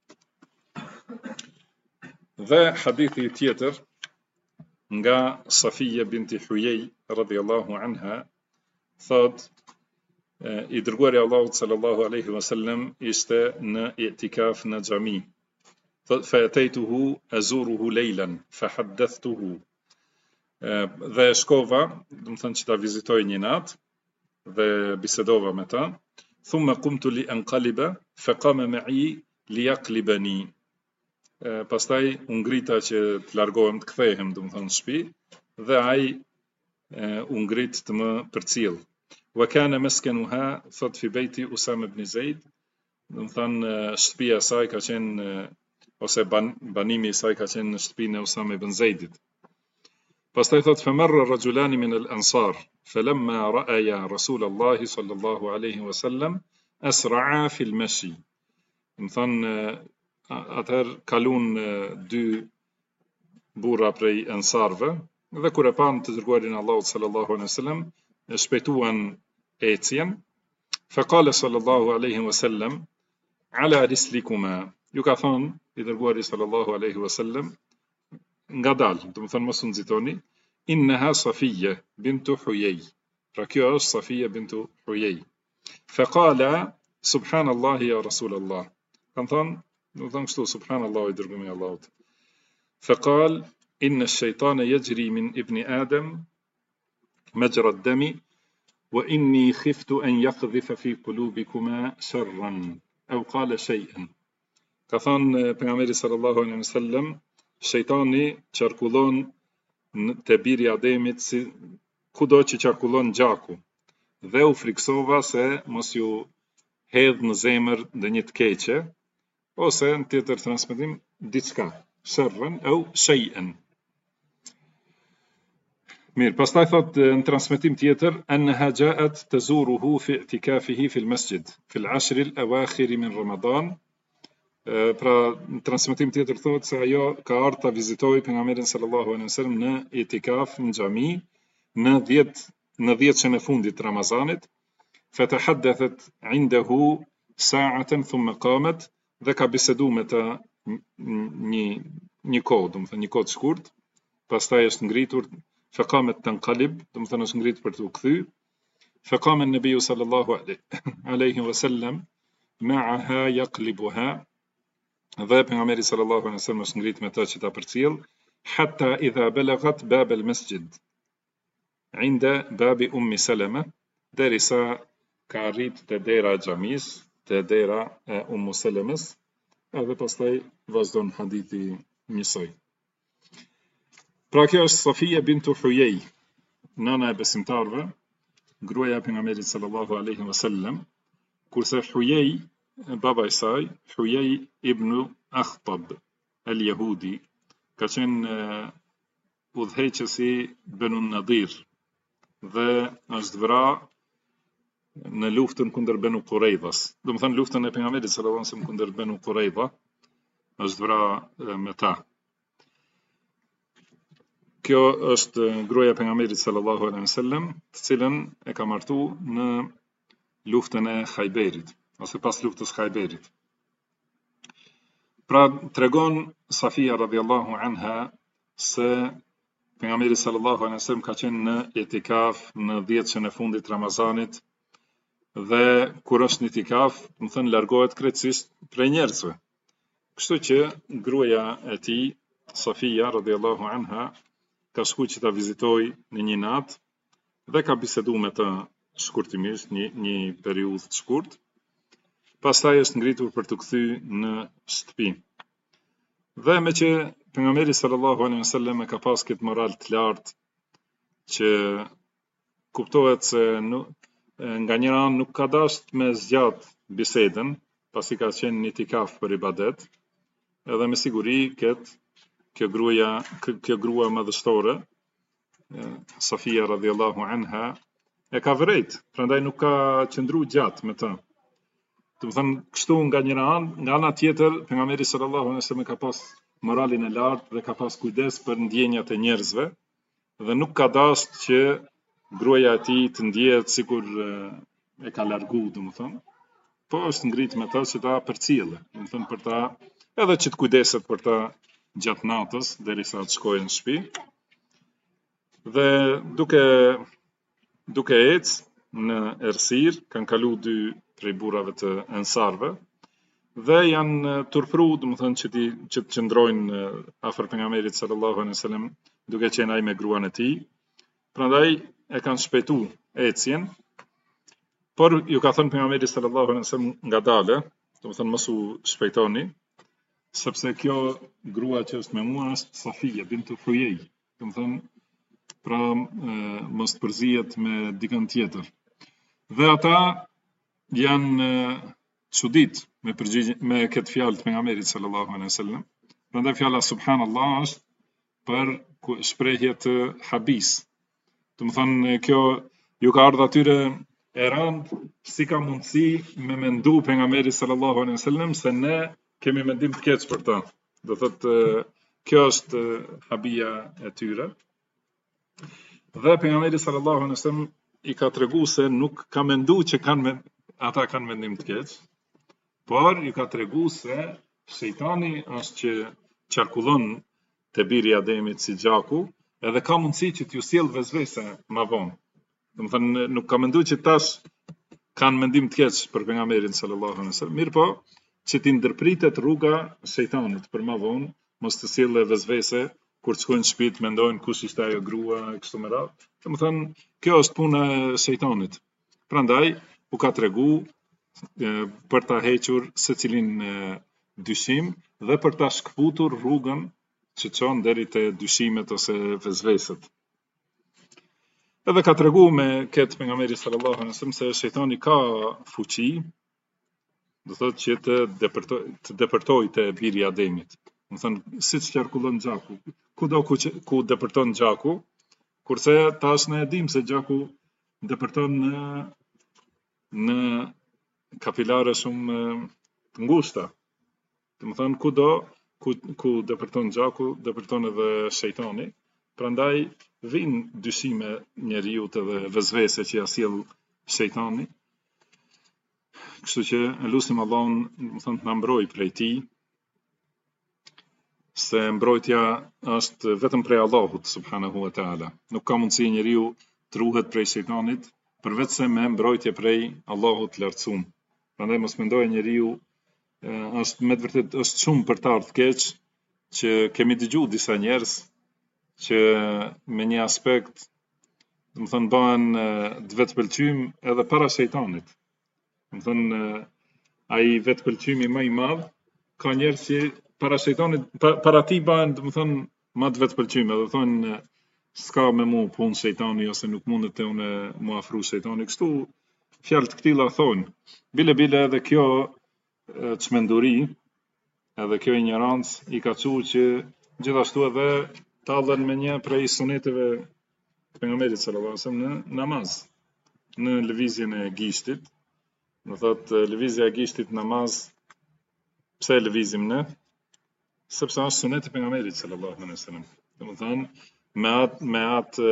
Dhe hadithi tjetër nga Safia binti Huyej radhiyallahu anha thot i dërguari Allahut sallallahu alaihi wasallam ishte në i'tikaf në xhami. Thot fa ataytuhu azuruhu laylan fa haddathtuhu. Dhe shkova, do të thënë që ta vizitoj një natë dhe bisedova me ta. Thumma qumtu li anqaliba fa qama ma'i li yaqlibani. Pastaj u ngrita që të largohem, të kthehem, do të thonë në shtëpi, dhe ai u ngrit të më përcjell. Wa kana maskanuha thot fi bayti Usama ibn Zaid, do të thonë shtëpia e saj ka qenë ose banimi i saj ka qenë në shtëpinë e Usama ibn Zaidit. Pastaj thot famarra rajulani min al-ansar falamma ra'aya Rasulullah sallallahu alaihi wasallam asra'a fi al-mashi. Do thonë atëherë kalun dy burra prej ansarve dhe kur e pan të dërguarin Allahut sallallahu alaihi wasallam shpejtuan ecjen. Faqala sallallahu alaihi wasallam ala rislikuma. Ju ka thonë i dërguari sallallahu alaihi wasallam ngadal, do të thonë mos u nxitoni, innaha Safiyya bintu Huyay. Pra kjo është Safia bintu Huyay. Faqala subhanallahi ya Rasulullah. Kan thonë do të thonë kështu subhanallahu i dërguari i Allahut. Faqal inna ash-shaytana yajri min ibn Adam majra ad-dami wa inni khiftu an yaqdhifa fi qulubikuma sharran aw qala shay'an. Ka thënë pejgamberi sallallahu alaihi wasallam, shejtani qarkullon te biri i Ademit si kudo që qarkullon gjaku, dhe u friksova se mos ju hedh në zemër ndonjë të keqe, ose në tjetër transmetim diçka, sharran au shay'an. Mirë, pastaj thot në transmetim tjetër, anha ja'at tazuruhu fi i'tikafihi fi al-masjid fi al-ashr al-awakhir min Ramadan. Pra në transmetim tjetër thot se ajo ka ardhur ta vizitoi pejgamberin sallallahu alaihi wasallam në itikaf në xhami në 10 e fundit të Ramazanit. Fatahaddathat 'indahu sa'atan thumma qamat, dhe ka bisedu me ta një kohë, do të thënë një kohë të shkurt, pastaj është ngritur, faqamet tanqalib, do të thënë është ngritur për të kthy. Faqama an-nabiy sallallahu alaihi wasallam ma'aha yaqlibuha, dhe pejgamberi sallallahu alaihi wasallam është ngrit me ta që ta përcjell, hatta idha balagat bab al-masjid 'inda babi ummi Salama, derisa ka arrit te dera e xhamis, te dera e Ummu Salamës, edhe pastaj vazhdon hadithi njësoj. Pra kjo është Safia bintu Huyej, nana e besimtarve, gruaja e pejgamberit sallallahu alaihi wasallam, kurse Huyej, baba i saj, Huyej ibn Akhtab al-Yahudi, ka qenë udhëheqësi Banu Nadir, dhe është vrarë në luftën kundër Banu Quraidhas. Do të thënë luftën e pejgamberit sallallahu alaihi wasallam kundër Banu Quraidha, është vrarë me ta. Kjo është gruaja e pejgamberit sallallahu alaihi wasallam, të cilën e ka martu në luftën e Khajberit, ose pas luftës Khajberit. Pra tregon Safia radhiyallahu anha se pejgamberi sallallahu alaihi wasallam ka qenë në itikaf në 10 e fundit të Ramazanit, dhe kur është në itikaf, do të thënë largohet krejtësisht prej njerëzve. Kështu që gruaja e tij, Safia radhiyallahu anha, ka shku që ta vizitoj në një natë, dhe ka bisedu me ta shkurtimisht, një periudhë të shkurt. Pastaj është ngritur për të kthy në shtëpi. Dhe me që pejgamberi sallallahu alaihi wasallam ka pas këtë moral të lartë, që kuptohet se nga njëra anë nuk ka dashur me zgjat bisedën, pasi ka qenë në itikaf për ibadet, edhe me siguri kjo grua madhështore, Safia radhiyallahu anha, e ka vërejt, prandaj nuk ka qëndru gjatë me ta. Do të thënë kështu nga njëra anë, nga ana tjetër pejgamberi sallallahu alaihi wasallam ka pas moralin e lartë dhe ka pas kujdes për ndjenjat e njerëzve, dhe nuk ka dashur që gruaja e tij të ndjehet sikur e ka largu, domethënë, po është ngrit me ta që ta përcjellë, domethënë për ta, edhe që të kujdeset për ta gjatë natës derisa të shkojë në shtëpi. Dhe duke ecë në errësir, kanë kalu 2 prej burrave të ensarve, dhe janë turpru, domethënë që të qëndrojnë afër pejgamberit sallallahu alaihi wasallam, duke qenë ai me gruan e tij. Prandaj e kanë shpejtu ecjen, por ju ka thënë pejgamberi sallallahu alaihi wasallam ngadale, domethënë mos u shpejtoni, sepse kjo grua që është me mua është Safia bintu Huyej, domethënë pra mos të përzihet me dikën tjetër. Dhe ata janë çudit me këtë fjalë të pejgamberit sallallahu alaihi wasallam. Prandaj fjala subhanallah është për shprehje të habis. Domethënë kjo ju ka ardhur atyre e rënd, si ka mundësi me mendu pejgamberi sallallahu alaihi wasallam se ne kemi mendim të keq për ta. Do thotë kjo është habia e tyre. Dhe pejgamberi sallallahu alaihi wasallam i ka treguar se nuk ka menduar që ata kanë mendim të keq, por i ka treguar se shejtani është që qarkullon te biri i Ademit si gjaku, edhe ka mundësi që t'ju sjell vezvese ma vonë. Domethënë nuk ka menduar që tash kanë mendim të keq për pejgamberin sallallahu alaihi wasallam, mirë po që t'i ndërpritet rruga shejtanit për ma vonë, mos të sjellë vezvese kur të shkojnë në shtëpi, mendojnë kush ishte ajo grua, kështu me radhë. Domethënë kjo është puna e shejtanit. Prandaj u ka tregu për ta hequr secilin dyshim dhe për ta shkputur rrugën që çon deri te dyshimet ose vezveset. Edhe ka tregu me këtë pejgamberi sallallahu alaihi wasallam se shejtani ka fuqi, do thotë që të depërtoj të biri i Ademit. Do thënë siç qarkullon gjaku, kudo ku depërton gjaku, kurse tash ne e dim se gjaku depërton në kapilare shumë të ngushta. Domethënë kudo ku depërton gjaku, depërton edhe shejtani. Prandaj vijnë dyshime njeriu edhe vezvese që ja sjell shejtani. Kështu që lutim Allahun, domethënë të na mbrojë prej tij, se mbrojtja është vetëm prej Allahut subhanahu wa taala. Nuk ka mundësi njeriu të ruhet prej shejtanit përveç se me mbrojtje prej Allahut të lartësuar. Prandaj mos mendojë njeriu është me të vërtet është shumë për të ardhur keq që kemi dëgjuar disa njerëz që me një aspekt, domethënë bëhen vetpëlqym edhe para shejtanit. Domethënë ai vetpëlqymi më i madh ka njerëz që para ti bëhen, domethënë më të vetpëlqyme, do thonë s'ka me mu punë shejtani ose nuk mundet të unë mu afru shejtani. Kështu fjalë të këtilla thonë. Bile edhe kjo çmenduri, edhe kjo ignorancë i ka thënë që gjithashtu edhe tallen me një prej suneteve të pejgamberit sallallahu alaihi wasallam në namaz, në lëvizjen e gishtit. Do thotë lëvizja e gishtit namaz, pse e lëvizim ne? Sepse është sunet e pejgamberit sallallahu alaihi wasallam. Domethënë me atë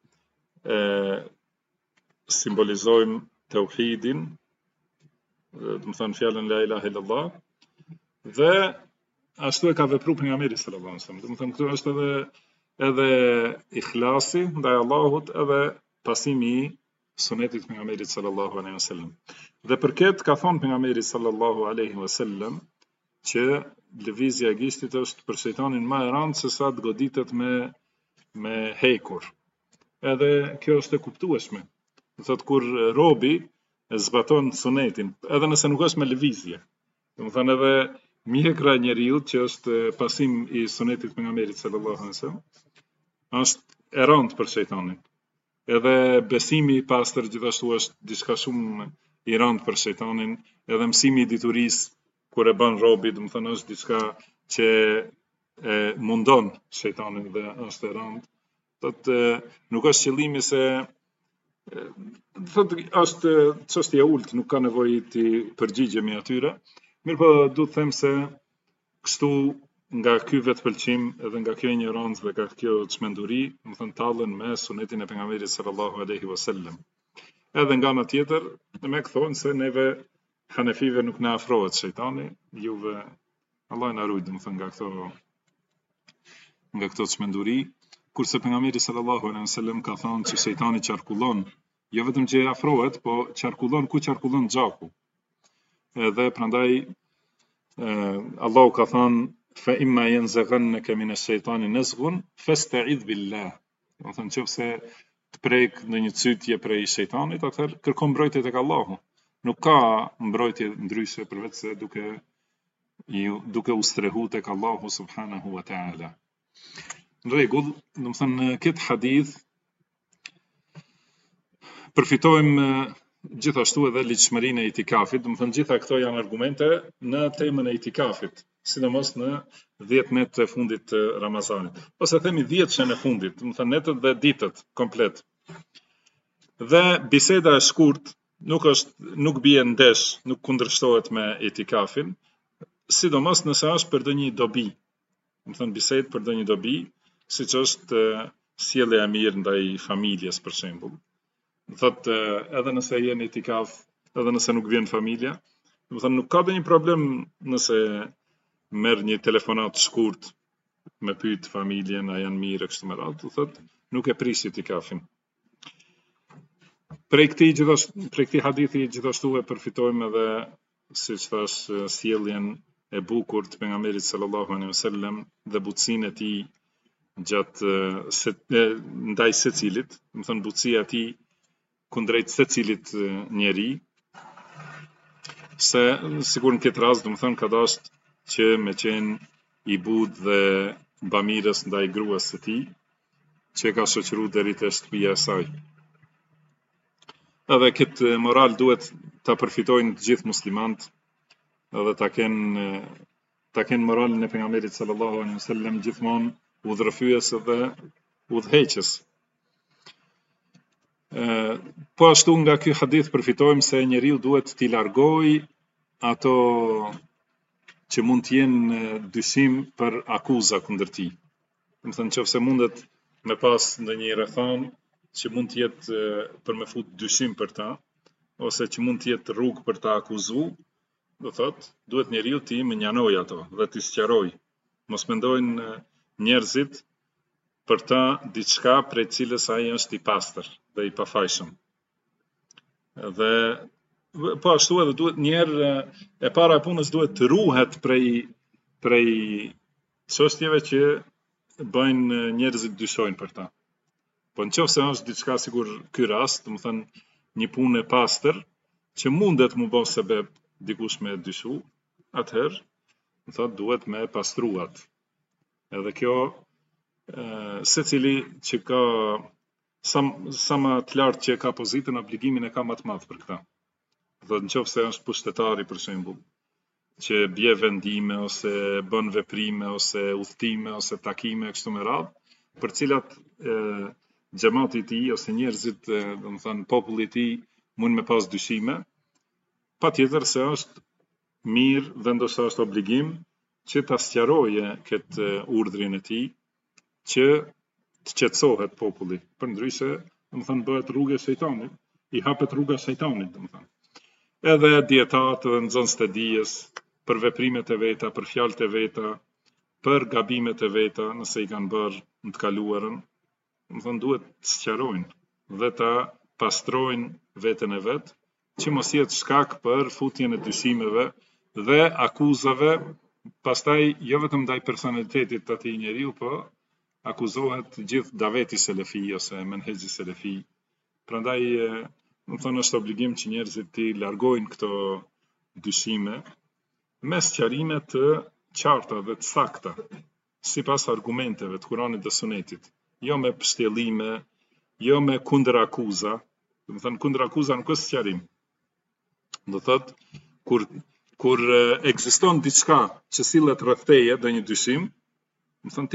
simbolizojmë tauhidin, domethënë fjalën la ilaha illallah, dhe ashtu e ka vepruar pejgamberi sallallahu alaihi wasallam. Domethënë këtu është edhe ikhlasi ndaj Allahut, edhe pasimi i sunetit pejgamberit sallallahu alaihi wasallam. Dhe për këtë ka thonë pejgamberi sallallahu alaihi wasallam që lëvizja e gishtit është për shejtanin më e rëndë se sa të goditet me hekur. Edhe kjo është e kuptueshme. Do thotë kur robi e zbaton sunetin, edhe nëse nuk është me lëvizje. Domethënë edhe mjekra e njeriut që është pasim i sunetit pejgamberit sallallahu alaihi wasallam është e rëndë për shejtanin. Edhe besimi i pastër gjithashtu është diçka shumë i rëndë për shejtanin, edhe mësimi i diturisë kur e bën robi, domethënë është diçka që mundon shejtanin dhe është e rëndë. Thotë nuk është qëllimi se thotë është çështje e ulët, nuk ka nevojë të përgjigjemi atyre. Mirë po du të them se kështu nga ky vetpëlqim edhe nga kjo ignorancë dhe nga kjo çmenduri, domethënë tallen me sunetin e pejgamberit sallallahu alaihi wasallam. Edhe nga ana tjetër, me thonë se neve hanefive nuk na afrohet shejtani, juve Allah na ruaj domethënë nga këto çmenduri, kurse pejgamberi sallallahu alaihi wasallam ka thënë se shejtani qarkullon, jo vetëm që afrohet, po qarkullon ku qarkullon gjaku. Edhe prandaj Allahu ka thënë fa imma yanzaghannaka min ash-shaytani nazghun fasta'idh billah. Do të thonë nëse të prek ndonjë cytje prej shejtanit, atëherë kërko mbrojtje tek Allahu. Nuk ka mbrojtje ndryshe përveç se duke u strehu tek Allahu subhanahu wa taala. Në rregull, domethënë në këtë hadith përfitojmë gjithashtu edhe ligjshmërinë e itikafit, domethënë gjitha këto janë argumente në temën e itikafit, sidomos në 10 netët e fundit të Ramazanit, ose themi 10 shën e fundit, domethënë netët dhe ditët komplet. Dhe biseda e shkurt nuk bie ndesh, nuk kundërshtohet me itikafin, sidomos nëse është për ndonjë dobi. Domethënë bisedë për ndonjë dobi, siç është sjellja e mirë ndaj familjes për shembull. Thotë edhe nëse je në itikaf, edhe nëse nuk vjen familja, domethënë nuk ka ndonjë problem nëse merr një telefonat shkurt me pyet familjen a janë mirë kështu me radhë, thotë nuk e prish itikafin. Prej këtij hadithi gjithashtu e përfitojmë edhe, siç thash, sjelljen e bukur të pejgamberit sallallahu alaihi wasallam dhe butësinë e tij gjatë ndaj secilit, domethënë butësia e tij kundrejt secilit njeri, se sikur në këtë rast domethënë ka dashur që me qenë i budh dhe bamirës ndaj gruas së tij, që ka shoqëruar deri te shtëpia e saj. Edhe këtë moral duhet ta përfitojnë të gjithë muslimanët, edhe ta kenë moralin e pejgamberit sallallahu alaihi wasallam gjithmonë udhërrëfyes dhe udhëheqës. Po ashtu nga ky hadith përfitojmë se njeriu duhet t'i largojë ato që mund të jenë dyshim për akuza kundër tij. Do të thënë nëse mundet me pas ndonjë rrethon që mund të jetë për me fut dyshim për ta, ose që mund të jetë rrugë për ta akuzuar, do thotë, duhet njeriu t'i menjanoj ato dhe t'i sqaroj. Mos mendojnë njerëzit për ta diçka prej cilës ai është i pastër dhe i pafajshëm. Dhe po ashtu edhe duhet njerë e para e punës duhet të ruhet prej çështjeve që bëjnë njerëzit dyshojnë për ta. Po nëse është diçka sikur ky rast, do të thënë një punë e pastër që mundet mu bë sebeb dikush me dyshu, atëherë, do thotë duhet me pastruat. Edhe kjo secili që ka sa më të lartë që ka pozitën, obligimin e ka më të madh për këtë. Dhe nëse është pushtetari për shembull, që bie vendime ose bën veprime ose udhtime ose takime kështu me radhë, për cilat xhamati i tij ose njerëzit, domethënë populli i tij mund me pas dyshime, patjetër se është mirë dhe ndoshta është obligim që ta sqaroje këtë urdhrin e tij, që të qetësohet populli. Përndryshe, domethënë bëhet rrugë e shejtanit, i hapet rruga e shejtanit, domethënë. Edhe dietarët dhe nxënësit e dijes për veprimet e veta, për fjalët e veta, për gabimet e veta, nëse i kanë bërë në të kaluarën, domethënë duhet të sqarojnë dhe ta pastrojnë veten e vet, që mos jetë shkak për futjen e dyshimeve dhe akuzave, pastaj jo vetëm ndaj personalitetit të atij njeriu, po akuzohet gjithë daveti selefi ose menhexhi selefi. Prandaj, domethënë është obligim që njerëzit të largojnë këto dyshime me sqarime të qarta dhe të sakta, sipas argumenteve të Kuranit dhe Sunetit, jo me pështjellime, jo me kundër akuza. Domethënë kundër akuza nuk është sqarim. Do thotë kur ekziston diçka që sillet rreth teje, ndonjë dyshim, më thënë ti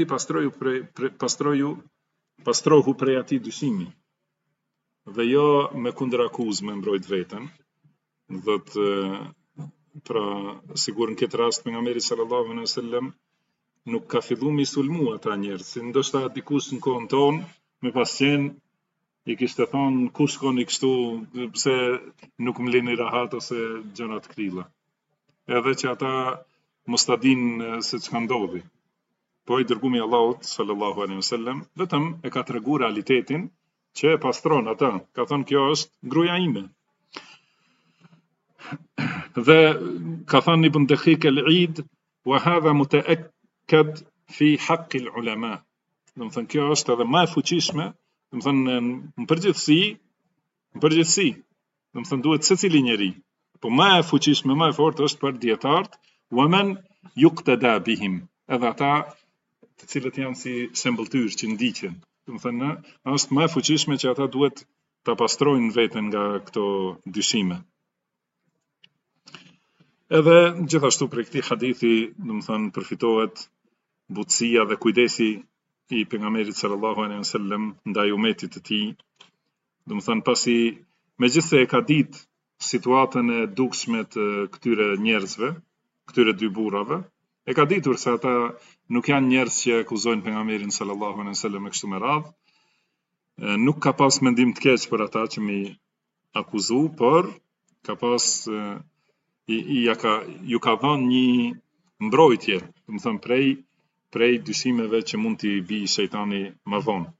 pastrohu prej atij dyshimi, dhe jo me kundër akuzë me mbrojt veten. Dhe pra sigur në këtë rast pejgamberi sallallahu alaihi wasallam nuk ka filluar me sulmu ata njerëz, si ndoshta dikush në kohën tonë me pas qenë i kishte thonë kush shkoni kështu, pse nuk më lini rahat ose gjëra të këtilla. Edhe që ata mos ta dinë se çka ndodhi. Po i dërgumi Allahut sallallahu alaihi wasallam vetëm e ka treguar realitetin që e pastron ata. Ka thënë kjo është gruaja ime. Dhe ka thënë Ibn Daqiq al-Eid, wa hadha mutaakkad fi haqq al-ulama. Do të thënë kjo është edhe më e fuqishme, do të thënë në përgjithësi, do të thënë duhet secili njeri, po më e fuqishme, më e fortë është për dietarët, wa man yuqtada bihim, edhe ata të cilët janë si shembulltyr që ndiqen. Do të thënë është më e fuqishme që ata duhet ta pastrojnë veten nga këto dyshime. Edhe gjithashtu për këtij hadithi, do të thënë përfitohet butësia dhe kujdesi i pejgamberit sallallahu alaihi wasallam ndaj umetit të tij. Do të thënë pasi megjithse e ka ditë situatën e dukshme të këtyre njerëzve, këtyre dy burrave, e ka ditur se ata nuk janë njerëz që akuzojnë pejgamberin sallallahu alaihi wasallam me kështu me radhë. Nuk ka pas mendim të keq për ata që mi akuzu, por ka pas ju ka dhënë një mbrojtje, do të thënë prej dyshimeve që mund t'i bi shejtani më vonë.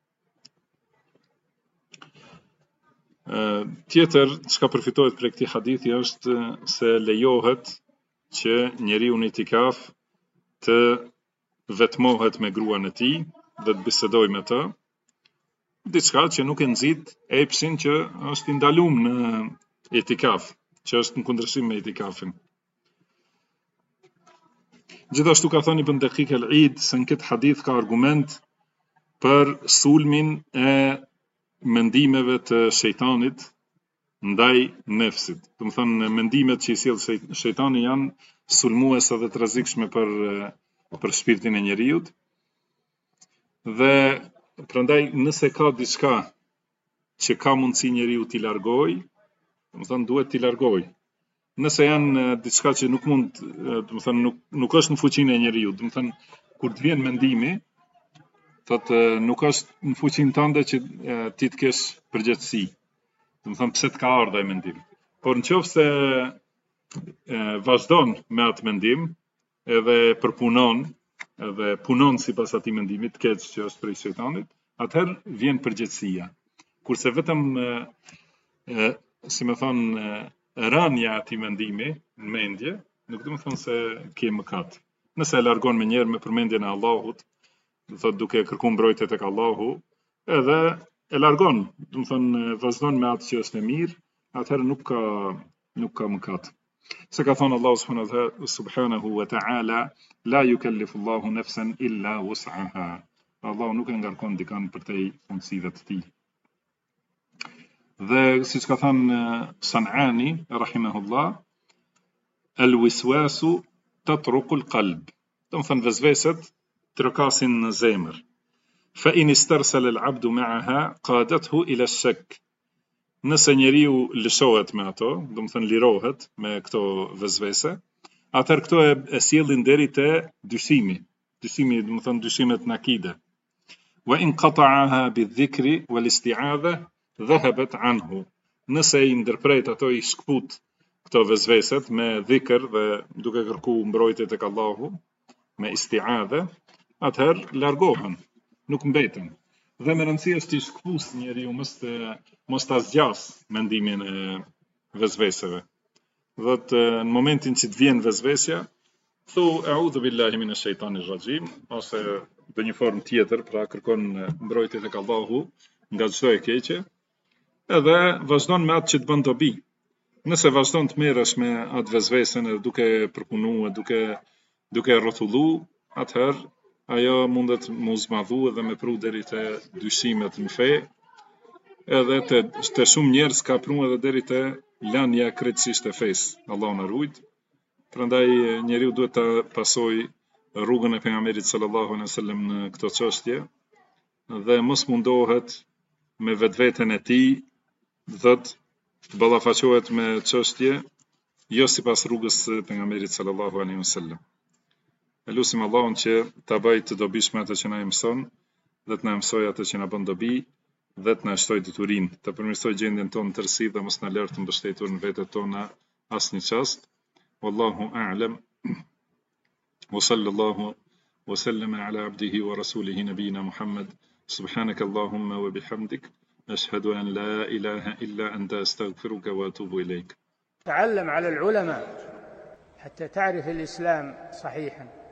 Tjetër çka përfitohet prej këtij hadithi është se lejohet që njeriu në itikaf të vetmohet me gruan e tij dhe të bisedojë me të, diçka që nuk e nxit epsin që është i ndaluar në itikaf, që është në kundërshtim me itikafin. Gjithashtu ka thënë Ibn Daqiq al-Eid se në këtë hadith ka argument për sulmin e mendimeve të shejtanit ndaj nefsit. Do të thënë mendimet që i sjell shejtani janë sulmuese dhe të rrezikshme për shpirtin e njeriut. Dhe prandaj nëse ka diçka që ka mundësi njeriu t'i largojë, do të thënë duhet t'i largojë. Nëse janë diçka që nuk mund, do të thënë nuk është në fuqinë e njeriu, do të thënë kur të vjen mendimi, thotë nuk është në fuqinë tënde që ti të kesh përgjegjësi. Do të thënë pse të ka ardhur ai mendim. Por nëse vazhdon me atë mendim, edhe përpunon, edhe punon sipas atij mendimit të keq që është prej shejtanit, atëherë vjen përgjegjësia. Kurse vetëm si më thon rënja e atij mendimi në mendje, nuk do të thonë se ke mëkat. Nëse e largon me njëherë me përmendjen e Allahut, do thotë duke kërkuar mbrojtje tek Allahu, edhe e largon, do të thonë vazhdon me atë që është e mirë, atëherë nuk ka mëkat. Se ka thënë Allahu subhanahu wa ta'ala, la yukallifu Allahu nafsan illa wus'aha. Allahu nuk e ngarkon dikën përtej mundësive të tij. Dhe siç ka thënë Sanani rahimahullah, al-wiswasu tatruqu al-qalb. Do të thënë vezveset trokasin në zemër. Fa in istarsala al-'abdu ma'aha qadathu ila ash-shak. Nëse njeriu lëshohet me ato, do të thënë lirohet me këto vezvese, atëherë këto e sjellin deri te dyshimi. Dyshimi, do të thënë dyshimet në akide. Wa in qata'aha bi-dhikri wal-isti'adha dhahabat anhu. Nëse i ndërpret ato i shkput këto vezveset me dhikr dhe duke kërkuar mbrojtje tek Allahu, me isti'adha, atëherë largohen, nuk mbeten. Dhe me rëndësi është i shkpus njeriu mos ta zgjas mendimin e vezveseve. Dhe në momentin që të vjen vezvesja, thu a'udhu billahi minash shaitanir rajim, ose në një formë tjetër, pra kërkon mbrojtje tek Allahu nga çdo e keqe, edhe vazhdon me atë që të bën dobi. Nëse vazhdon të merresh me atë vezvesen edhe duke përpunuar, duke rrotullu, atëherë ajo mundet mu zmadhu edhe me pru deri te dyshimet në fe, edhe te shumë njerëz ka pru edhe deri te lania krejtësisht e fesë. Allahu na ruaj. Prandaj njeriu duhet ta pasojë rrugën e pejgamberit sallallahu alaihi wasallam në këto çështje dhe mos mundohet me vetveten e tij të ballafaqohet me çështje jo sipas rrugës së pejgamberit sallallahu alaihi wasallam. Elusim Allahun që ta bëjë të dobishme atë që na mëson, dhe të na mësojë atë që na bën dobi, dhe të na shtojë diturinë, të përmirësojë gjendjen tonë të tërësi dhe mos na lërë të mbështetur në vetët tona asnjë çast. Wallahu a'lam. Wa sallallahu wa sallama ala abdihi wa rasulihi nabiyina Muhammad. Subhanaka Allahumma wa bihamdik, ashhadu an la ilaha illa anta astaghfiruka wa atubu ilayk. تعلم على العلماء حتى تعرف الإسلام صحيحا.